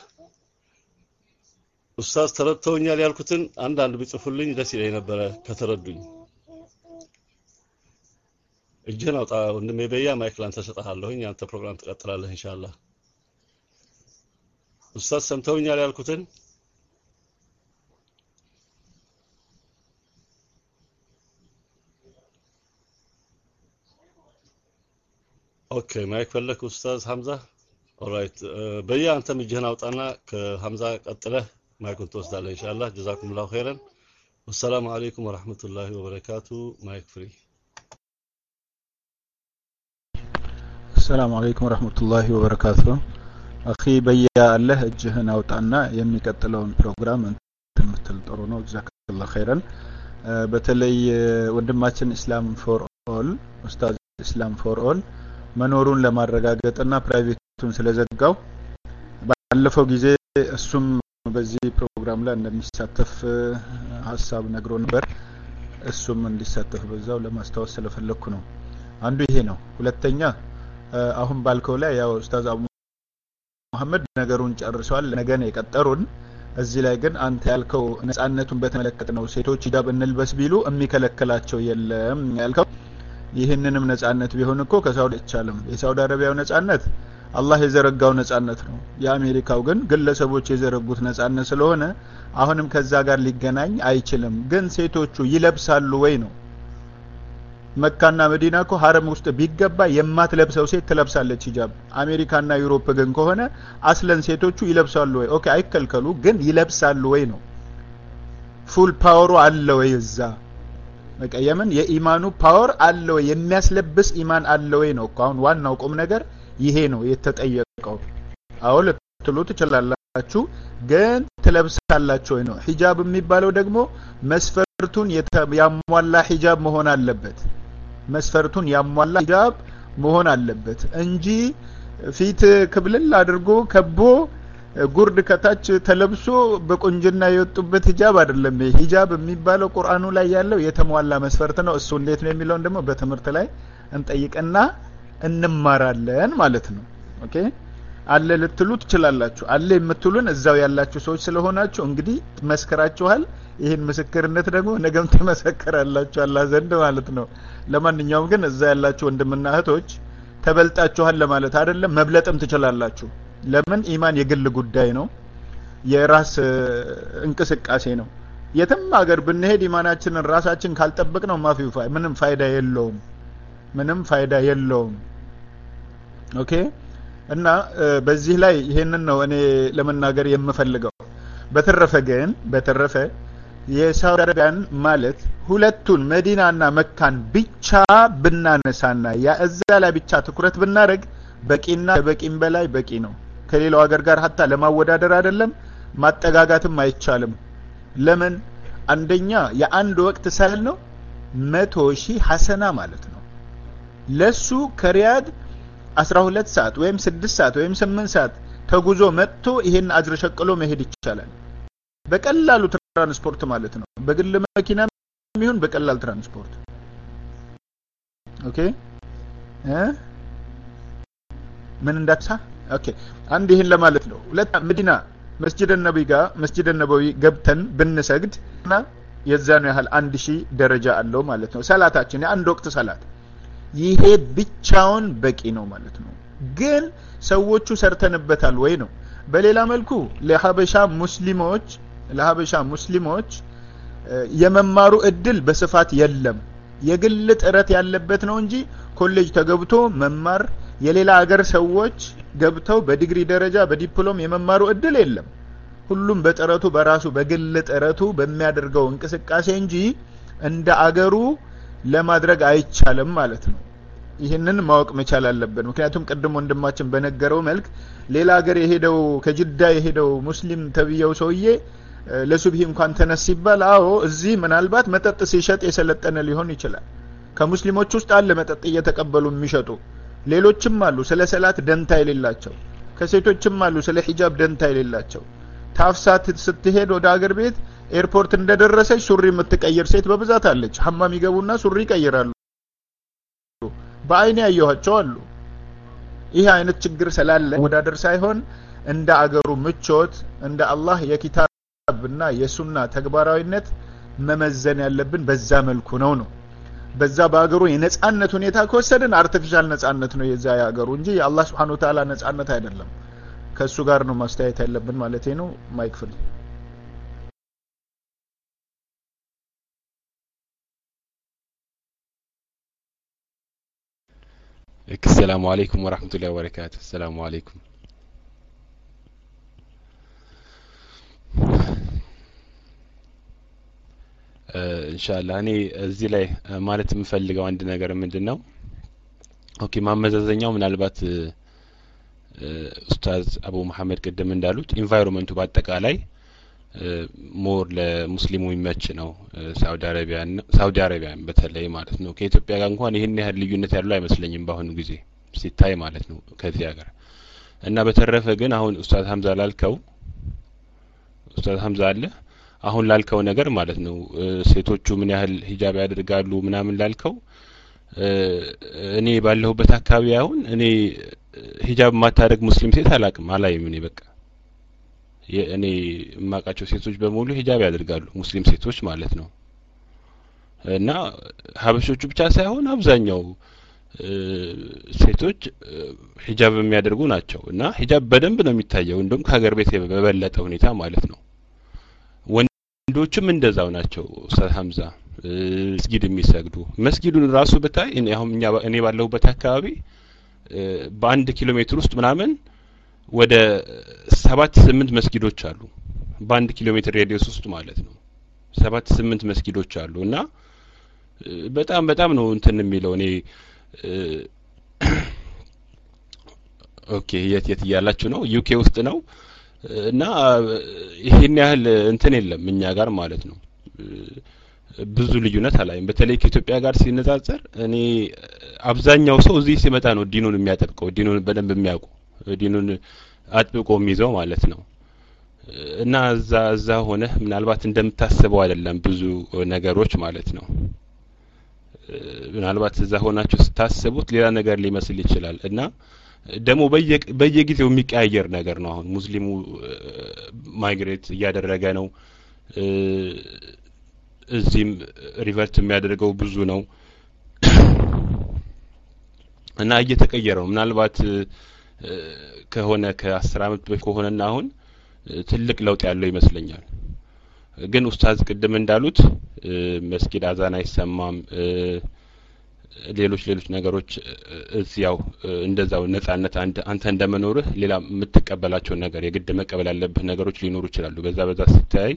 ኡስታዝ ተረድተውኛል ያልኩትን አንድ አንድ ቢጽፉልኝ ደስ ይለኝ ነበር ከተረዱኝ እጄን አውጣ ወንድሜ በያ ማይክ ላንተ ሰጣለሁኝ አንተ ፕሮግራም ትቀጥላለህ ኢንሻአላህ ኡስታዝ ሰምተውኛል ያልኩትን ኦኬ ማይክ ፈለክ ኡስታዝ ሐምዛ ኦልራይት በያ አንተ እጅህን አውጣና ከሐምዛ ቀጥለህ ማይኩን ትወስዳለህ ኢንሻአላህ ጀዛኩሙላሁ ኸይረን ወሰላሙ አለይኩም ወራህመቱላሂ ወበረካቱ ማይክ ፍሪ السلام عليكم ورحمة الله وبركاته أخي بيا الله እጅህን አውጣና የሚቀጥለውን ፕሮግራም እንትን ምትል ጥሩ ነው ጀዛከላሁ ኸይረን በተለይ ወንድማችን እስላም ፎር ኦል ኡስታዝ እስላም ፎር ኦል መኖሩን ለማረጋገጥና ፕራይቬቱን ስለዘጋው ባለፈው ጊዜ እሱም በዚህ ፕሮግራም ላይ እንደሚሳተፍ ሐሳብ ነግሮ ነበር እሱም እንዲሳተፍ በዛው ለማስተዋወስ ስለፈለኩ ነው አንዱ ይሄ ነው ሁለተኛ አሁን ባልከው ላይ ያው ኡስታዝ አቡ መሐመድ ነገሩን ጨርሷል ነገ ነው የቀጠሩን እዚህ ላይ ግን አንተ ያልከው ነፃነቱን በተመለከተ ነው ሴቶች ሂጃብ እንልበስ ቢሉ የሚከለክላቸው የለም ያልከው ይሄንንም ነፃነት ቢሆን እኮ ከሳውዲ አይቻልም የሳውዲ አረቢያው ነፃነት አላህ የዘረጋው ነፃነት ነው የአሜሪካው ግን ግለሰቦች የዘረጉት ነፃነት ስለሆነ አሁንም ከዛ ጋር ሊገናኝ አይችልም ግን ሴቶቹ ይለብሳሉ ወይ ነው መካና መዲና እኮ ሐረም ውስጥ ቢገባ የማትለብሰው ሴት ትለብሳለች ሂጃብ አሜሪካና ዩሮፕ ግን ከሆነ አስለን ሴቶቹ ይለብሳሉ ወይ ኦኬ አይከልከሉ ግን ይለብሳሉ ወይ ነው ፉል ፓወሩ አለ ወይ እዛ በቃ የምን የኢማኑ ፓወር አለ ወይ የሚያስለብስ ኢማን አለ ወይ ነው አሁን ዋናው ቁም ነገር ይሄ ነው የተጠየቀው አው ለትሉ ትችላላችሁ ግን ትለብሳላችሁ ወይ ነው ሂጃብ የሚባለው ደግሞ መስፈርቱን ያሟላ ሂጃብ መሆን አለበት መስፈርቱን ያሟላ ሂጃብ መሆን አለበት እንጂ ፊት ክብልል አድርጎ ከቦ ጉርድ ከታች ተለብሶ በቁንጅና የወጡበት ሂጃብ አይደለም ሂጃብ የሚባለው ቁርአኑ ላይ ያለው የተሟላ መስፈርት ነው እሱ እንዴት ነው የሚለው ደግሞ በትምህርት ላይ እንጠይቅና እንማራለን ማለት ነው ኦኬ አለ ልትሉ ትችላላችሁ አለ የምትሉን እዛው ያላችሁ ሰዎች ስለሆናችሁ እንግዲህ መስከራችኋል ይሄን ምስክርነት ደግሞ ነገም ተመሰከራላችሁ አላህ ዘንድ ማለት ነው ለማንኛውም ግን እዛ ያላችሁ ወንድምና እህቶች ተበልጣችኋል ለማለት አይደለም መብለጥም ትችላላችሁ ለምን ኢማን የግል ጉዳይ ነው የራስ እንቅስቃሴ ነው የትም ሀገር ብንሄድ ኢማናችንን ራሳችን ካልጠበቅነው ማፊው ፋይ ምንም ፋይዳ የለውም ምንም ፋይዳ የለውም ኦኬ እና በዚህ ላይ ይሄንን ነው እኔ ለመናገር የምፈልገው በተረፈ ግን በተረፈ የሳውዲ አረቢያን ማለት ሁለቱን መዲናና መካን ብቻ ብናነሳና ያ እዛ ላይ ብቻ ትኩረት ብናረግ በቂና በቂም በላይ በቂ ነው ከሌላው ሀገር ጋር hatta ለማወዳደር አይደለም ማጠጋጋትም አይቻልም ለምን አንደኛ የአንድ ወቅት ሳይል ነው መቶ ሺህ ሐሰና ማለት ነው ለሱ ከሪያድ አስራ ሁለት ሰዓት ወይም ስድስት ሰዓት ወይም ስምንት ሰዓት ተጉዞ መጥቶ ይሄን አጅር ሸቅሎ መሄድ ይቻላል በቀላሉ ትራንስፖርት ማለት ነው በግል መኪና የሚሆን በቀላል ትራንስፖርት ኦኬ እ ምን እንዳትሳ ኦኬ አንድ ይሄን ለማለት ነው ሁለት መዲና መስጂድ ነብይ ጋር መስጂድ ነብይ ገብተን ብንሰግድና የዛኑ ያህል አንድ ሺህ ደረጃ አለው ማለት ነው ሰላታችን የአንድ ወቅት ሰላት ይሄ ብቻውን በቂ ነው ማለት ነው ግን ሰዎቹ ሰርተንበታል ወይ ነው በሌላ መልኩ ለሐበሻ ሙስሊሞች ለሐበሻ ሙስሊሞች የመማሩ እድል በስፋት የለም የግል ጥረት ያለበት ነው እንጂ ኮሌጅ ተገብቶ መማር የሌላ ሀገር ሰዎች ገብተው በዲግሪ ደረጃ በዲፕሎም የመማሩ እድል የለም ሁሉም በጥረቱ በራሱ በግል ጥረቱ በሚያደርገው እንቅስቃሴ እንጂ እንደ አገሩ ለማድረግ አይቻልም ማለት ነው ይሄንን ማወቅ መቻል አለብን ምክንያቱም ቀደም ወንድማችን በነገረው መልክ ሌላ ሀገር የሄደው ከጅዳ የሄደው ሙስሊም ተብየው ሰውዬ ለሱብሂ እንኳን ተነስ ይባል አዎ እዚህ ምናልባት መጠጥ ሲሸጥ የሰለጠነ ሊሆን ይችላል ከሙስሊሞች ውስጥ አለ መጠጥ እየተቀበሉ የሚሸጡ ሌሎችም አሉ ስለ ሰላት ደንታ የሌላቸው ከሴቶችም አሉ ስለ ሂጃብ ደንታ የሌላቸው ታፍሳት ስትሄድ ወደ ሀገር ቤት ኤርፖርት እንደደረሰች ሱሪ የምትቀይር ሴት በብዛት አለች ሐማም ይገቡና ሱሪ ይቀይራሉ በአይኔ ያየኋቸው አሉ ይሄ አይነት ችግር ስላለ ወዳደር ሳይሆን እንደ አገሩ ምቾት እንደ አላህ የኪታብና የሱና ተግባራዊነት መመዘን ያለብን በዛ መልኩ ነው ነው በዛ ባገሩ የነጻነት ሁኔታ ከወሰደን አርቲፊሻል ነጻነት ነው የዛ ያገሩ እንጂ የአላህ Subhanahu Wa Ta'ala ነጻነት አይደለም ከሱ ጋር ነው ማስተያየት ያለብን ማለት ነው ማይክፍል السلام عليكم ورحمة الله وبركاته السلام عليكم ان شاء الله እኔ እዚህ ላይ ማለት የምፈልገው አንድ ነገር ምንድነው ኦኬ ማመዛዘኛው ምናልባት ኡስታዝ አቡ መሐመድ ቀደም እንዳሉት ኢንቫይሮንመንቱ በአጠቃላይ ሞር ለሙስሊሙ ይመች ነው ሳውዲ አረቢያ ሳውዲ አረቢያ በተለይ ማለት ነው ከኢትዮጵያ ጋር እንኳን ይሄን ያህል ልዩነት ያለው አይመስለኝም በአሁኑ ጊዜ ሲታይ ማለት ነው ከዚህ ሀገር እና በተረፈ ግን አሁን ኡስታዝ ሐምዛ ላልከው ኡስታዝ ሐምዛ አለ አሁን ላልከው ነገር ማለት ነው ሴቶቹ ምን ያህል ሂጃብ ያደርጋሉ ምናምን ላልከው እኔ ባለሁበት አካባቢ አሁን እኔ ሂጃብ ማታደርግ ሙስሊም ሴት አላቅም አላይም እኔ በቃ እኔ ማቃቸው ሴቶች በሙሉ ሂጃብ ያደርጋሉ ሙስሊም ሴቶች ማለት ነው እና ሀበሾቹ ብቻ ሳይሆን አብዛኛው ሴቶች ሂጃብ የሚያደርጉ ናቸው እና ሂጃብ በደንብ ነው የሚታየው እንደውም ከሀገር ቤት በበለጠ ሁኔታ ማለት ነው ወንዶችም እንደዛው ናቸው ኡስታዝ ሐምዛ መስጊድ የሚሰግዱ መስጊዱን ራሱ ብታይ እኔ አሁን እኔ ባለሁበት አካባቢ በአንድ ኪሎ ሜትር ውስጥ ምናምን ወደ ሰባት ስምንት መስጊዶች አሉ በአንድ ኪሎ ሜትር ሬዲየስ ውስጥ ማለት ነው ሰባት ስምንት መስጊዶች አሉ እና በጣም በጣም ነው እንትን የሚለው እኔ ኦኬ የት የት ያላችሁ ነው ዩኬ ውስጥ ነው እና ይሄን ያህል እንትን የለም እኛ ጋር ማለት ነው ብዙ ልዩነት አላይም በተለይ ከኢትዮጵያ ጋር ሲነጻጸር እኔ አብዛኛው ሰው እዚህ ሲመጣ ነው ዲኑን የሚያጠብቀው ዲኑን በደንብ የሚያውቁ ዲኑን አጥብቆ የሚይዘው ማለት ነው እና እዛ እዛ ሆነ ምናልባት እንደምታስበው አይደለም ብዙ ነገሮች ማለት ነው ምናልባት እዛ ሆናችሁ ስታስቡት ሌላ ነገር ሊመስል ይችላል እና ደግሞ በየጊዜው የሚቀያየር ነገር ነው አሁን ሙስሊሙ ማይግሬት እያደረገ ነው እዚህም ሪቨርት የሚያደርገው ብዙ ነው እና እየተቀየረ ነው ምናልባት ከሆነ ከአስር አመት በፊት ከሆነና አሁን ትልቅ ለውጥ ያለው ይመስለኛል ግን ኡስታዝ ቅድም እንዳሉት መስጊድ አዛን አይሰማም ሌሎች ሌሎች ነገሮች እዚያው እንደዛው ነጻነት አንተ እንደመኖርህ ሌላ የምትቀበላቸው ነገር የግድ መቀበል ያለብህ ነገሮች ሊኖሩ ይችላሉ በዛ በዛ ሲታይ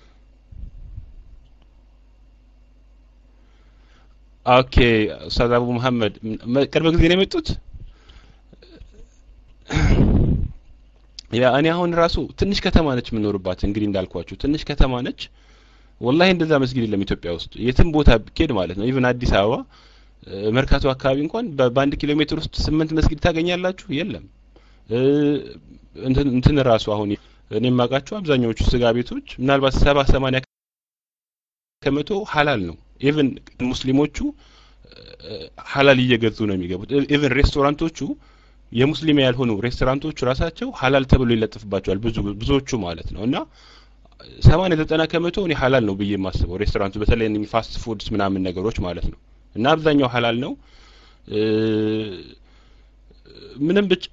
ኦኬ ኡስታዝ አቡ መሐመድ ቅርብ ጊዜ ነው የመጡት ያ እኔ አሁን ራሱ ትንሽ ከተማ ነች የምኖርባት እንግዲህ እንዳልኳችሁ ትንሽ ከተማ ነች ወላሂ እንደዛ መስጊድ የለም ኢትዮጵያ ውስጥ የትም ቦታ ብትሄድ ማለት ነው ኢቭን አዲስ አበባ መርካቶ አካባቢ እንኳን በአንድ ኪሎ ሜትር ውስጥ ስምንት መስጊድ ታገኛላችሁ የለም እንትን እንትን ራሱ አሁን እኔ ማቃቸው አብዛኛዎቹ ስጋ ቤቶች ምናልባት ሰባ ሰማንያ ከመቶ ሐላል ነው ኢቭን ሙስሊሞቹ ሐላል እየገዙ ነው የሚገቡት ኢቭን ሬስቶራንቶቹ የሙስሊም ያልሆኑ ሬስቶራንቶች ራሳቸው ሐላል ተብሎ ይለጥፍባቸዋል ብዙ ብዙዎቹ ማለት ነው እና ሰማንያ ዘጠና ከመቶ እኔ ሐላል ነው ብዬ ማስበው ሬስቶራንቱ በተለይ እነ ፋስት ፉድስ ምናምን ነገሮች ማለት ነው እና አብዛኛው ሐላል ነው ምንም ብቻ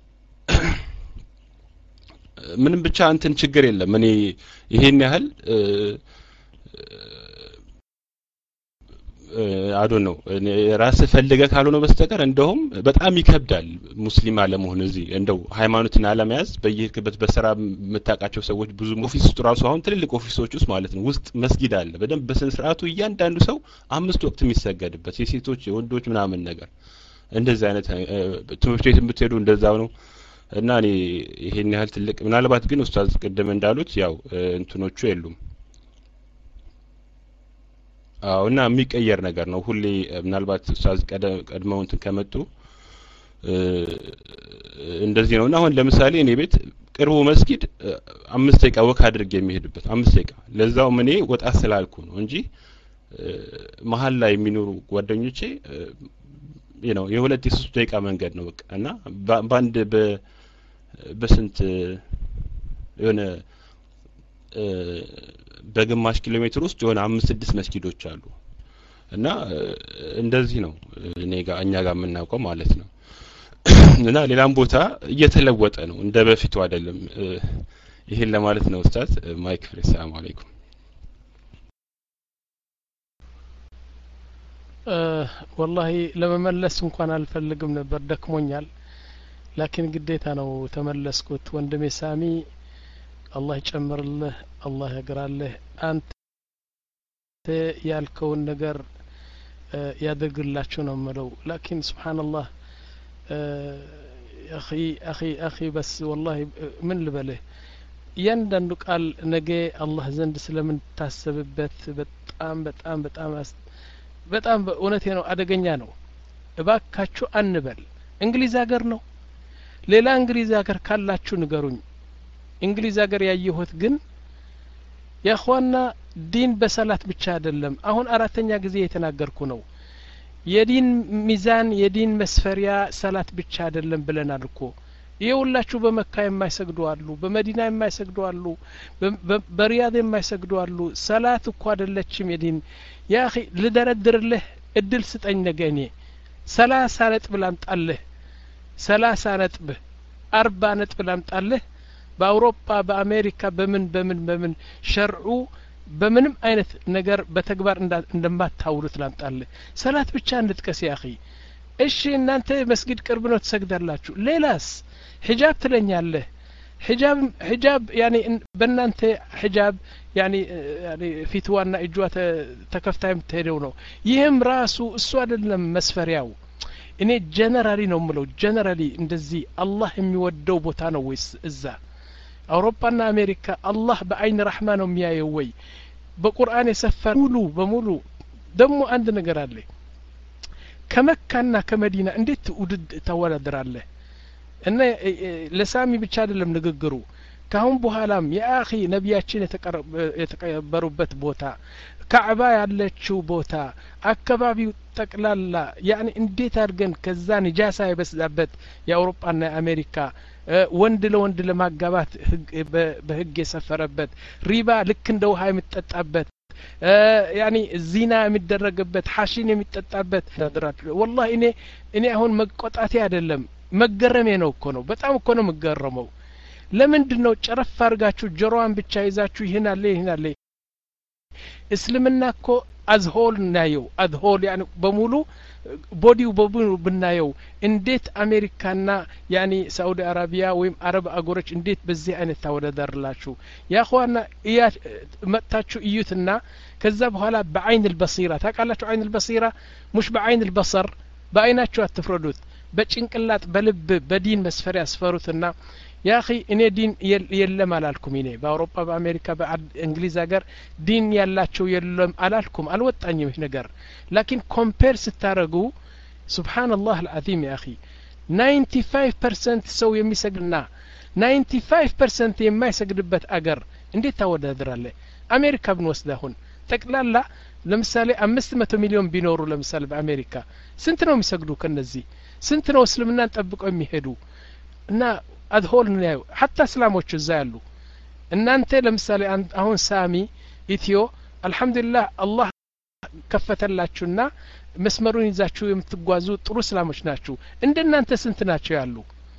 ምንም ብቻ እንትን ችግር የለም እኔ ይሄን ያህል አዶ ነው ራስ ፈልገህ ካልሆነ በስተቀር እንደውም በጣም ይከብዳል ሙስሊም አለመሆን እዚህ እንደው ሃይማኖትን አለመያዝ በየክበት በስራ መታቃቸው ሰዎች ብዙ ኦፊስ ውስጥ ራሱ አሁን ትልልቅ ኦፊሶች ውስጥ ማለት ነው ውስጥ መስጊድ አለ በደንብ በስነ ስርዓቱ እያንዳንዱ ሰው አምስት ወቅት የሚሰገድበት የሴቶች የወንዶች ምናምን ነገር እንደዛ አይነት ትምህርት ቤት የምትሄዱ እንደዛው ነው እና እኔ ይሄን ያህል ትልቅ ምናልባት ግን ኡስታዝ ቅድም እንዳሉት ያው እንትኖቹ የሉም አው እና የሚቀየር ነገር ነው ሁሌ ምናልባት ኡስታዝ ቀድመው እንትን ከመጡ እንደዚህ ነውና አሁን ለምሳሌ እኔ ቤት ቅርቡ መስጊድ አምስት ደቂቃ ወክ አድርጌ የሚሄድበት አምስት ደቂቃ ለዛው እኔ ወጣ ስላልኩ ነው እንጂ መሃል ላይ የሚኖሩ ጓደኞቼ you know የሁለት የሶስት ደቂቃ መንገድ ነው በቃ እና ባንድ በስንት የሆነ በግማሽ ኪሎ ሜትር ውስጥ የሆነ አምስት ስድስት መስጊዶች አሉ እና እንደዚህ ነው እኔ ጋር እኛ ጋር የምናውቀው ማለት ነው እና ሌላም ቦታ እየተለወጠ ነው እንደ በፊቱ አይደለም ይሄን ለማለት ነው ኡስታዝ ማይክ ፍሬ ሰላም አለይኩም والله ለመመለስ እንኳን አልፈልግም ነበር ደክሞኛል ላኪን ግዴታ ነው ተመለስኩት ወንድሜ ሳሚ አላህ ይጨምርልህ አላህ ያግራልህ አንተ ያልከውን ነገር ያደርግላችሁ ነው ማለት ላኪን ሱብሃንአላህ اخي اخي اخي بس والله من ልበልህ እያንዳንዱ ቃል ነገ አላህ ዘንድ ስለምን ታሰብበት በጣም በጣም በጣም በጣም እውነቴ ነው አደገኛ ነው። እባካችሁ አንበል። እንግሊዝ ሀገር ነው። ሌላ እንግሊዝ ሀገር ካላችሁ ንገሩኝ። እንግሊዝ ሀገር ያየሁት ግን ያخواና ዲን በሰላት ብቻ አይደለም። አሁን አራተኛ ጊዜ የተናገርኩ ነው። የዲን ሚዛን የዲን መስፈሪያ ሰላት ብቻ አይደለም ብለናል እኮ። ይኸውላችሁ በመካ የማይሰግዱ አሉ፣ በመዲና የማይሰግዱ አሉ፣ በሪያድ የማይሰግዱ አሉ። ሰላት እኮ አይደለችም የዲን። ያ اخي ልደረድርልህ እድል ስጠኝ ነገ እኔ ሰላሳ ነጥብ ላምጣልህ፣ ሰላሳ ነጥብ አርባ ነጥብ ላምጣልህ። በአውሮፓ በአሜሪካ በምን በምን በምን ሸርዑ በምንም አይነት ነገር በተግባር እንደማታውሉት ላምጣልህ። ሰላት ብቻ እንድትቀስ ያ اخي። እሺ እናንተ መስጊድ ቅርብ ነው ትሰግዳላችሁ። ሌላስ ሒጃብ ትለኛለህ። ሒጃብ ሒጃብ ያኒ በእናንተ ሒጃብ ያኒ ያኒ ፊትዋና እጇ ተከፍታ የምትሄደው ነው። ይህም ራሱ እሱ አይደለም መስፈሪያው። እኔ ጀነራሊ ነው የምለው። ጀነራሊ እንደዚህ አላህ የሚወደው ቦታ ነው ወይስ እዛ አውሮፓና አሜሪካ አላህ በአይን ረህማ ነው የሚያየው ወይ? በቁርአን የሰፈረ ሙሉ በሙሉ ደግሞ አንድ ነገር አለ። ከመካና ከመዲና እንዴት ውድድ ተወዳደራለህ? እና ለሳሚ ብቻ አይደለም ንግግሩ። ካሁን በኋላም ያኺ ነቢያችን የተቀበሩበት ቦታ ካዕባ ያለችው ቦታ አካባቢው ጠቅላላ ያኒ እንዴት አድርገን ከዛ ንጃሳ የበዛበት የአውሮፓና የአሜሪካ ወንድ ለወንድ ለማጋባት በህግ የሰፈረበት ሪባ ልክ እንደ ውሃ የሚጠጣበት ያኒ ዚና የሚደረግበት ሐሺን የሚጠጣበት ወላሂ እኔ እኔ አሁን መቆጣቴ አይደለም መገረሜ ነው እኮ ነው። በጣም እኮ ነው መገረመው። ለምንድነው ጨረፍ አርጋችሁ ጆሮዋን ብቻ ይዛችሁ ይሄን አለ ይሄን አለ? እስልምና እኮ አዝሆል ናየው አዝሆል ያኒ በሙሉ ቦዲው በሙሉ ብናየው እንዴት አሜሪካና ያኒ ሳውዲ አረቢያ ወይም አረብ አገሮች እንዴት በዚህ አይነት ታወዳደርላችሁ? ያخواና እያ መጣችሁ እዩትና ከዛ በኋላ በአይን البصيرة ታቃላችሁ። አይን البصيرة مش በአይን البصر በአይናችሁ አትፍረዱት። በጭንቅላት በልብ በዲን መስፈሪያ አስፈሩትና ያ اخي እኔ ዲን የለም አላልኩም። እኔ በአውሮፓ በአሜሪካ በእንግሊዝ ሀገር ዲን ያላቸው የለም አላልኩም። አልወጣኝም ይህ ነገር። ላኪን ኮምፔር ስታረጉ ሱብሃንአላህ العظيم ያ اخي ninety-five percent ሰው የሚሰግድና ninety-five percent የማይሰግድበት አገር እንዴት ታወዳድራለህ? አሜሪካ ብንወስድ አሁን ጠቅላላ ለምሳሌ አምስት መቶ ሚሊዮን ቢኖሩ ለምሳሌ በአሜሪካ ስንት ነው የሚሰግዱ? ከነዚህ ስንት ነው እስልምናን ጠብቀው የሚሄዱ? እና አድሆል ነው ያው hatta እስላሞች እዛ ያሉ። እናንተ ለምሳሌ አሁን ሳሚ ኢትዮ አልহামዱሊላህ አላህ ከፈተላችሁና መስመሩን ይዛችሁ የምትጓዙ ጥሩ እስላሞች ናችሁ። እንደናንተ ስንት ናቸው ያሉ?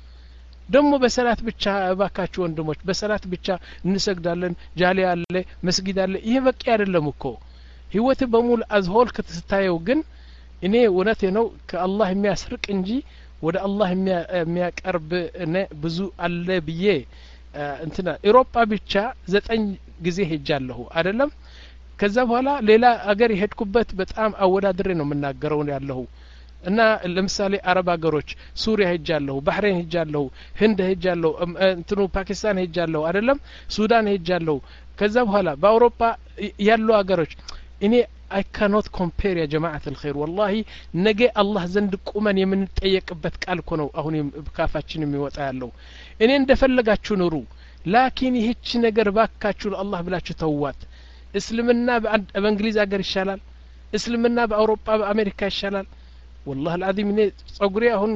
ደግሞ በሰላት ብቻ ባካችሁ ወንድሞች በሰላት ብቻ እንሰግዳለን ጃሊያ አለ መስጊድ አለ። ይሄ በቂ አይደለም እኮ ህይወት በሙሉ አዝሆል ከተስታየው። ግን እኔ እውነቴ ነው ከአላህ የሚያስርቅ እንጂ ወደ አላህ የሚያቀርብ ብዙ አለ ብዬ እንትና አውሮፓ ብቻ ዘጠኝ ጊዜ ሄጃለሁ አይደለም። ከዛ በኋላ ሌላ አገር የሄድኩበት በጣም አወዳድሬ ነው የምናገረው ያለሁ። እና ለምሳሌ አረብ አገሮች ሱሪያ ሄጃለሁ፣ ባህሬን ሄጃለሁ፣ ህንድ ሄጃለሁ፣ እንትኑ ፓኪስታን ሄጃለሁ አይደለም፣ ሱዳን ሄጃለሁ። ከዛ በኋላ በአውሮፓ ያሉ አገሮች እኔ I cannot compare يا جماعة الخير والله نجي الله زند قومن የምንጠየቅበት ቃል እኮ ነው አሁን በካፋችን የሚወጣ ያለው። እኔ እንደፈለጋችሁ ኑሩ ላኪን ይህች ነገር ባካችሁ ለአላህ ብላችሁ ተዋት። እስልምና በእንግሊዝ አገር ይሻላል? እስልምና በአውሮፓ በአሜሪካ ይሻላል? والله العظيم እኔ ጸጉሬ አሁን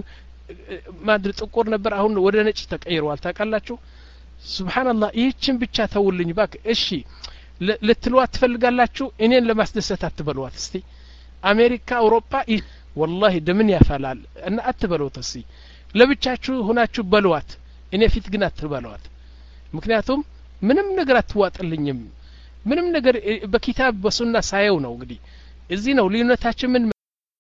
ማድር ጥቁር ነበር አሁን ወደ ነጭ ተቀይሯል። ታውቃላችሁ? ሱብሃንአላህ ይህችን ብቻ ተውልኝ ባክ። እሺ ልትሏት ትፈልጋላችሁ? እኔን ለማስደሰት አትበሏት እስቲ። አሜሪካ አውሮፓ والله ደምን ያፈላል እና አትበሏት እስቲ። ለብቻችሁ ሆናችሁ በሏት። እኔ ፊት ግን አትበሏት። ምክንያቱም ምንም ነገር አትዋጥልኝም። ምንም ነገር በኪታብ በሱና ሳየው ነው። እንግዲህ እዚህ ነው ልዩነታችን። ምን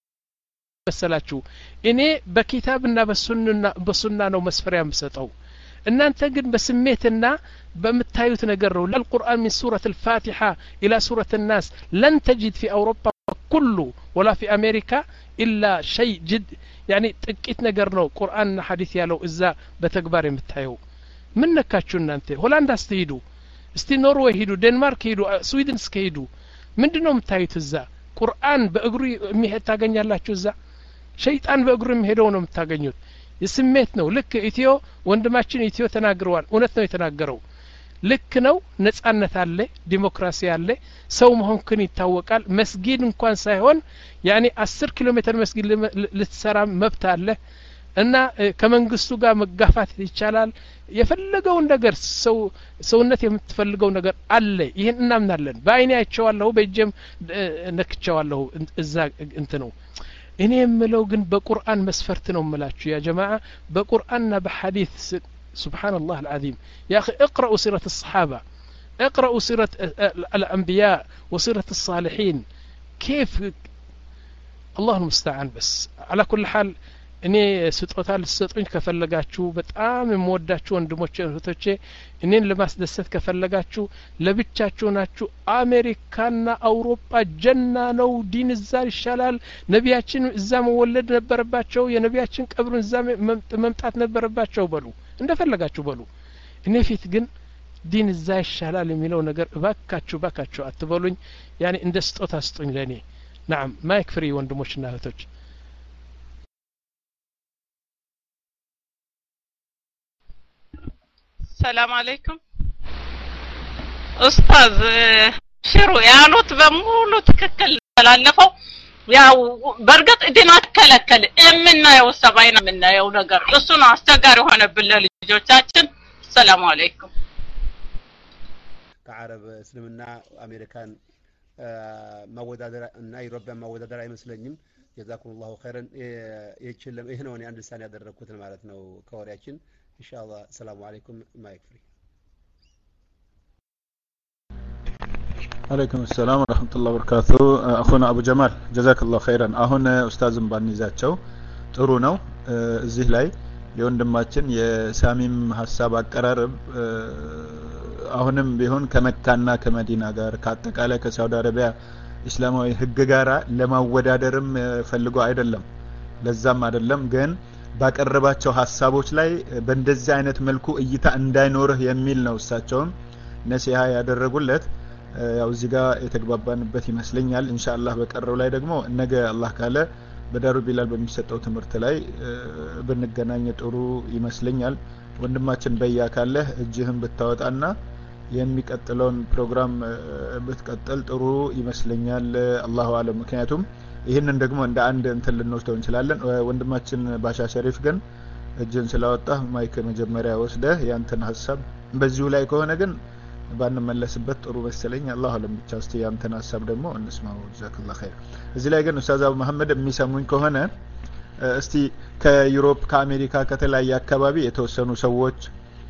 መሰላችሁ? እኔ በኪታብና በሱና በሱና ነው መስፈሪያ የምሰጠው። እናንተ ግን በስሜትና በመታዩት ነገር ነው። ለልቁርአን من سورة الفاتحة إلى سورة الناس لن تجد في أوروبا كله ولا في أمريكا إلا شيء جد يعني ጥቂት ነገር ነው ቁርአንና ሐዲስ ያለው እዛ በተግባር የምታየው። ምን ነካችሁ እናንተ ሆላንድ አስተሄዱ እስቲ ኖርዌይ ሄዱ ዴንማርክ ሄዱ ስዊድን እስከሄዱ ምንድነው የምታዩት እዛ ቁርአን በእግሩ የሚሄድ ታገኛላችሁ እዛ ሸይጣን በእግሩ የሚሄደው ነው የምታገኙት የስሜት ነው ልክ ኢትዮ ወንድማችን ኢትዮ ተናግረዋል እውነት ነው የተናገረው ልክ ነው ነጻነት አለ ዲሞክራሲ አለ ሰው መሆንክን ይታወቃል መስጊድ እንኳን ሳይሆን ያኔ አስር ኪሎ ሜትር መስጊድ ልትሰራ መብት አለ እና ከመንግስቱ ጋር መጋፋት ይቻላል የፈለገውን ነገር ሰው ሰውነት የምትፈልገው ነገር አለ ይሄን እናምናለን በአይኔ አይቼዋለሁ በእጄም ነክቼዋለሁ እዛ እንት ነው እኔ የምለው ግን በቁርአን መስፈርት ነው የምላችሁ ያ ጀማዓ በቁርአንና በሐዲስ سبحان الله العظيم يا أخي اقرأوا سيرة الصحابة اقرأوا سيرة الأنبياء وسيرة الصالحين كيف الله المستعان بس على كل حال እኔ ስጦታ ልትሰጡኝ ከፈለጋችሁ በጣም የምወዳችሁ ወንድሞቼ እህቶቼ እኔን ለማስደሰት ከፈለጋችሁ ለብቻችሁ ናችሁ አሜሪካና አውሮፓ ጀና ነው ዲን እዛ ይሻላል ነቢያችን እዛ መወለድ ነበረባቸው የነቢያችን ቀብሩን እዛ መምጣት ነበረባቸው በሉ እንደፈለጋችሁ በሉ እኔ ፊት ግን ዲን እዛ ይሻላል የሚለው ነገር እባካችሁ ባካችሁ አትበሉኝ ያኔ እንደ ስጦታ ስጡኝ ለኔ نعم ما يكفي ወንድሞችና እህቶች السلام عليكم ኡስታዝ ሽሩ ያሉት በሙሉ ትክክል ተላለፈው ያው በርግጥ ዲና ተከለከለ እምናየው ሰባይና የምናየው ነገር እሱ ነው አስቸጋሪ ሆነብን ለልጆቻችን ሰላም አለይኩም ከአረብ እስልምና አሜሪካን ማወዳደር እና ኢሮፓ ማወዳደር አይመስለኝም ጀዛኩሙላሁ ኸይረን ይችላል ይሄ ነው እኔ አንደርስታንድ ያደረኩት ማለት ነው ከወሪያችን ኢንሻአላህ ሰላም አለይኩም ማይክፍሪ عليكم السلام ورحمة الله وبركاته أخونا أبو جمال جزاك الله خيرا أهون أستاذ بانيزاتشو ጥሩ ነው እዚህ ላይ የወንድማችን የሳሚም ሐሳብ አቀራረብ አሁንም ቢሆን ከመካና ከመዲና ጋር ከአጠቃላይ ከሳውዲ አረቢያ እስላማዊ ህግ ጋራ ለማወዳደርም ፈልጎ አይደለም ለዛም አይደለም ግን ባቀረባቸው ሐሳቦች ላይ በእንደዚህ አይነት መልኩ እይታ እንዳይኖርህ የሚል ነው እሳቸውም ነሲሃ ያደረጉለት ያው እዚህ ጋር የተግባባንበት ይመስለኛል ኢንሻአላህ በቀረው ላይ ደግሞ ነገ አላህ ካለ በዳሩ ቢላል በሚሰጠው ትምህርት ላይ በንገናኝ ጥሩ ይመስለኛል ወንድማችን በያ ካለ እጅህን ብታወጣና የሚቀጥለውን ፕሮግራም ብትቀጥል ጥሩ ይመስለኛል አላሁ አለም ምክንያቱም ይሄንን ደግሞ እንደ አንድ እንትን ልንወስደው እንችላለን ወንድማችን ባሻ ሸሪፍ ግን እጅን ስላወጣ ማይክ መጀመሪያ ወስደህ ያንተን ሐሳብ በዚሁ ላይ ከሆነ ግን ባንመለስበት ጥሩ መሰለኝ አላሁ አለም ብቻ እስቲ ያንተን ሐሳብ ደግሞ እንስማው ጀዛከላሁ ኸይር እዚህ ላይ ግን ኡስታዝ አቡ መሐመድ የሚሰሙኝ ከሆነ እስቲ ከዩሮፕ ከአሜሪካ ከተለያየ አካባቢ የተወሰኑ ሰዎች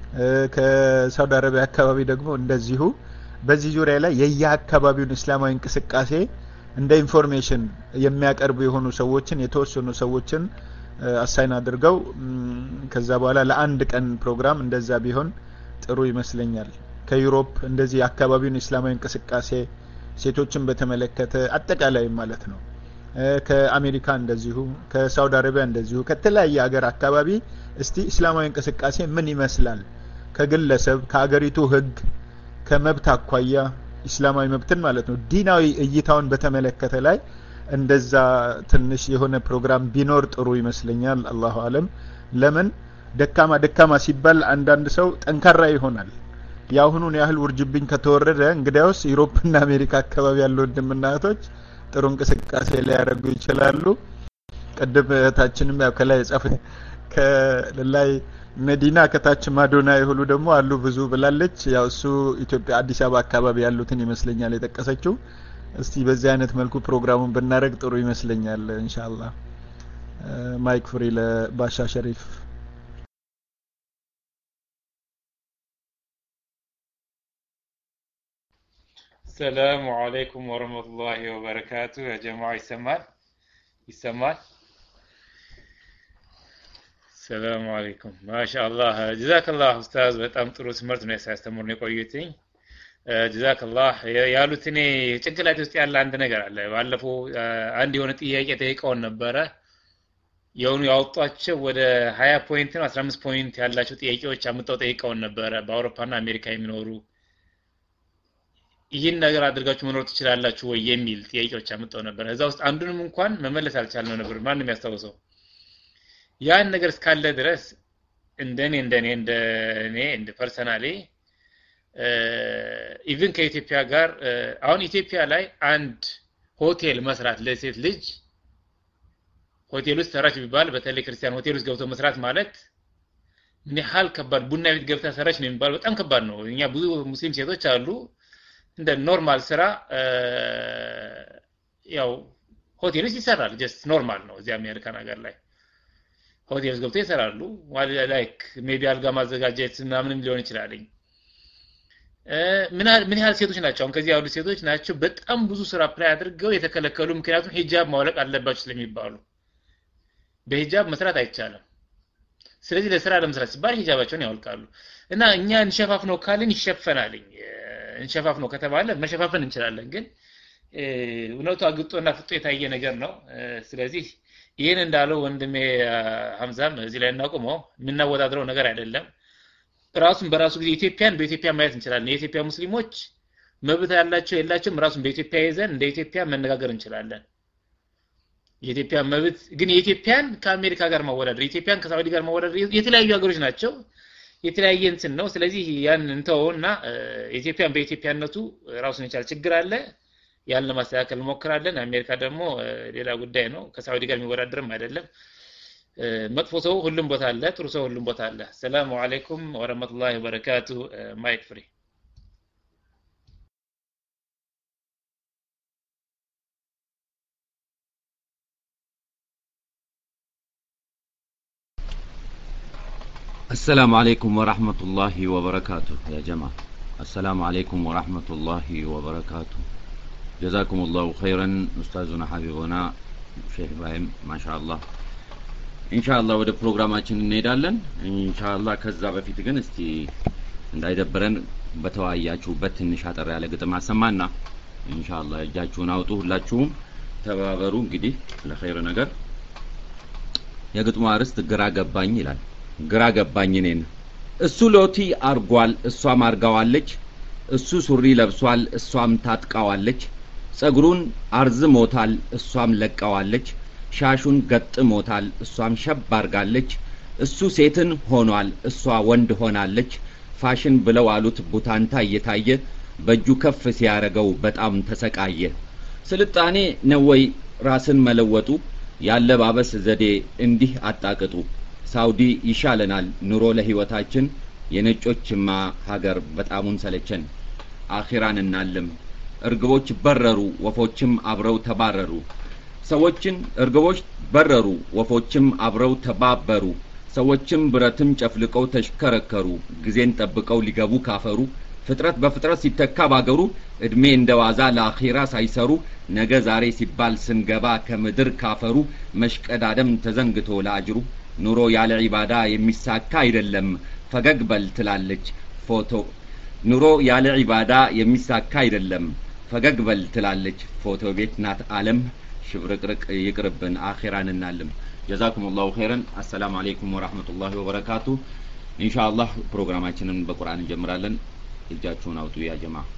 ከሳውዲ አረቢያ አካባቢ ደግሞ እንደዚሁ በዚህ ዙሪያ ላይ የየአካባቢውን እስላማዊ እንቅስቃሴ እንደ ኢንፎርሜሽን የሚያቀርቡ የሆኑ ሰዎችን የተወሰኑ ሰዎችን አሳይን አድርገው ከዛ በኋላ ለአንድ ቀን ፕሮግራም እንደዛ ቢሆን ጥሩ ይመስለኛል ከዩሮፕ እንደዚህ አካባቢውን እስላማዊ እንቅስቃሴ ሴቶችን በተመለከተ አጠቃላይ ማለት ነው ከአሜሪካ እንደዚሁ ከሳውዲ አረቢያ እንደዚሁ ከተለያየ ሀገር አካባቢ እስቲ እስላማዊ እንቅስቃሴ ምን ይመስላል ከግለሰብ ከሀገሪቱ ህግ ከመብት አኳያ እስላማዊ መብትን ማለት ነው ዲናዊ እይታውን በተመለከተ ላይ እንደዛ ትንሽ የሆነ ፕሮግራም ቢኖር ጥሩ ይመስለኛል አላሁ አለም ለምን ደካማ ደካማ ሲባል አንዳንድ ሰው ጠንካራ ይሆናል ያሁኑን ያህል ውርጅብኝ ከተወረደ እንግዲያውስ ዩሮፕና አሜሪካ አካባቢ ያለው እንደምናቶች ጥሩ እንቅስቃሴ ላይ ያደርጉ ይችላሉ ቀደም ታችንም ያው ከላይ ጻፈ ከላይ መዲና ከታች ማዶና ይሁሉ ደግሞ አሉ ብዙ ብላለች ያው እሱ ኢትዮጵያ አዲስ አበባ አካባቢ ያሉትን ይመስለኛል የጠቀሰችው እስቲ በዚህ አይነት መልኩ ፕሮግራሙን ብናረግ ጥሩ ይመስለኛል ኢንሻአላህ ማይክ ፍሪ ለባሻ ሸሪፍ السلام عليكم ورحمة الله وبركاته يا جماعة يسمال يسمال السلام عليكم ما شاء الله جزاك الله أستاذ በጣም ጥሩ ትምህርት ነው ያስተምሩን የቆዩትኝ جزاك الله ያሉትኔ ጭንቅላት ውስጥ ያለ አንድ ነገር አለ ባለፈው አንድ የሆነ ጥያቄ ጠይቀውን ነበረ የሆኑ ያወጧቸው ወደ ሀያ ፖይንት ነው አስራ አምስት ፖይንት ያላቸው ጥያቄዎች አምጣው ጠይቀውን ነበር በአውሮፓና አሜሪካ የሚኖሩ ይህን ነገር አድርጋችሁ መኖር ትችላላችሁ ወይ የሚል ጥያቄዎች አምጣው ነበር እዛ ውስጥ አንዱንም እንኳን መመለስ አልቻልነው ነበር ማንንም ያስታውሰው ያን ነገር እስካለ ድረስ እንደኔ እንደኔ እንደኔ እንደ ፐርሰናሊ ኢቭን ከኢትዮጵያ ጋር አሁን ኢትዮጵያ ላይ አንድ ሆቴል መስራት ለሴት ልጅ ሆቴል ውስጥ ሰራች ቢባል በተለይ ክርስቲያን ሆቴል ውስጥ ገብቶ መስራት ማለት ምን ያህል ከባድ ቡና ቤት ገብታ ሰራች ነው የሚባል በጣም ከባድ ነው እኛ ብዙ ሙስሊም ሴቶች አሉ እንደ ኖርማል ስራ ያው ሆቴል ውስጥ ይሰራል ጀስት ኖርማል ነው እዚህ አሜሪካን ሀገር ላይ ሆቴል ውስጥ ገብቶ ይሰራሉ ላይክ ሜቢ አልጋ ማዘጋጀት ምናምን ሊሆን ይችላል ምን ምን ያህል ሴቶች ናቸው አሁን ከዚህ ያሉ ሴቶች ናቸው በጣም ብዙ ስራ አፕላይ አድርገው የተከለከሉ ምክንያቱም ሂጃብ ማውለቅ አለባቸው ስለሚባሉ በሂጃብ መስራት አይቻልም ስለዚህ ለስራ ለመስራት ሲባል ሂጃባቸውን ያወልቃሉ እና እኛ እንሸፋፍ ነው ካልን ይሸፈናል እንሸፋፍ ነው ከተባለ መሸፋፈን እንችላለን ግን እውነቱ አግጦና ፍጦ የታየ ነገር ነው ስለዚህ ይሄን እንዳለው ወንድሜ ሐምዛም እዚህ ላይ እናቆመው ምናወዳድረው ነገር አይደለም ራሱን በራሱ ጊዜ ኢትዮጵያን በኢትዮጵያ ማየት እንችላለን የኢትዮጵያ ሙስሊሞች መብት ያላቸው የላቸውም ራሱን በኢትዮጵያ ይዘን እንደ ኢትዮጵያ መነጋገር እንችላለን የኢትዮጵያ መብት ግን የኢትዮጵያን ከአሜሪካ ጋር ማወዳደር ኢትዮጵያን ከሳውዲ ጋር ማወዳደር የተለያዩ ሀገሮች ናቸው የተለያየ እንትን ነው ስለዚህ ያን እንተውና ኢትዮጵያን በኢትዮጵያነቱ ራሱን የቻለ ችግር አለ ያን ለማስተካከል ሞክራለን አሜሪካ ደግሞ ሌላ ጉዳይ ነው ከሳውዲ ጋር የሚወዳደርም አይደለም መጥፎ ሰው ሁሉም ቦታ አለ ጥሩ ሰው ሁሉም ቦታ አለ ሰላም አለይኩም ወራህመቱላሂ ወበረካቱ ማይክ ፍሪ السلام عليكم ورحمة الله وبركاته يا جماعة السلام عليكم ورحمة الله وبركاته جزاكم الله خيرا أستاذنا حبيبنا شيخ إبراهيم ما شاء الله إن شاء الله ወደ ፕሮግራማችን እንሄዳለን إن شاء الله ከዛ በፊት ግን እስቲ እንዳይደብረን በተዋያችሁበት ትንሽ አጠር ያለ ግጥም አሰማና إن شاء الله እጃችሁን አውጡ ሁላችሁም ተባበሩ እንግዲህ ለኸይር ነገር የግጥሙ አርዕስት ግራ ገባኝ ይላል ግራ ገባኝ እኔን እሱ ሎቲ አርጓል እሷም አርጋዋለች እሱ ሱሪ ለብሷል እሷም ታጥቃዋለች ጸጉሩን አርዝሞታል እሷም ለቃዋለች ሻሹን ገጥሞታል እሷም ሸብ አርጋለች እሱ ሴትን ሆኗል እሷ ወንድ ሆናለች ፋሽን ብለው አሉት ቡታንታ እየታየ በእጁ ከፍ ሲያረገው በጣም ተሰቃየ ስልጣኔ ነው ወይ ራስን መለወጡ ያለባበስ ዘዴ እንዲህ አጣቅጡ ሳውዲ ይሻለናል ኑሮ ለህይወታችን የነጮችማ ሀገር በጣሙን ሰለቸን አኺራን እናልም እርግቦች በረሩ ወፎችም አብረው ተባረሩ ሰዎችን እርግቦች በረሩ ወፎችም አብረው ተባበሩ ሰዎችም ብረትም ጨፍልቀው ተሽከረከሩ ጊዜን ጠብቀው ሊገቡ ካፈሩ ፍጥረት በፍጥረት ሲተካ ባገሩ እድሜ እንደዋዛ ለአኺራ ሳይሰሩ ነገ ዛሬ ሲባል ስንገባ ከምድር ካፈሩ መሽቀዳደም ተዘንግቶ ለአጅሩ ኑሮ ያለ ዒባዳ የሚሳካ አይደለም ፈገግ በል ትላለች ፎቶ ኑሮ ያለ ዒባዳ የሚሳካ አይደለም ፈገግ በል ትላለች ፎቶ ቤት ናት ዓለም ሽብርቅርቅ ይቅርብን አኺራን እናልም ጀዛኩሙላሁ ኸይረን አሰላሙ አለይኩም ወራህመቱላሂ ወበረካቱ ኢንሻአላህ ፕሮግራማችንን በቁርአን እንጀምራለን እጃችሁን አውጡ ያ ጀማዓ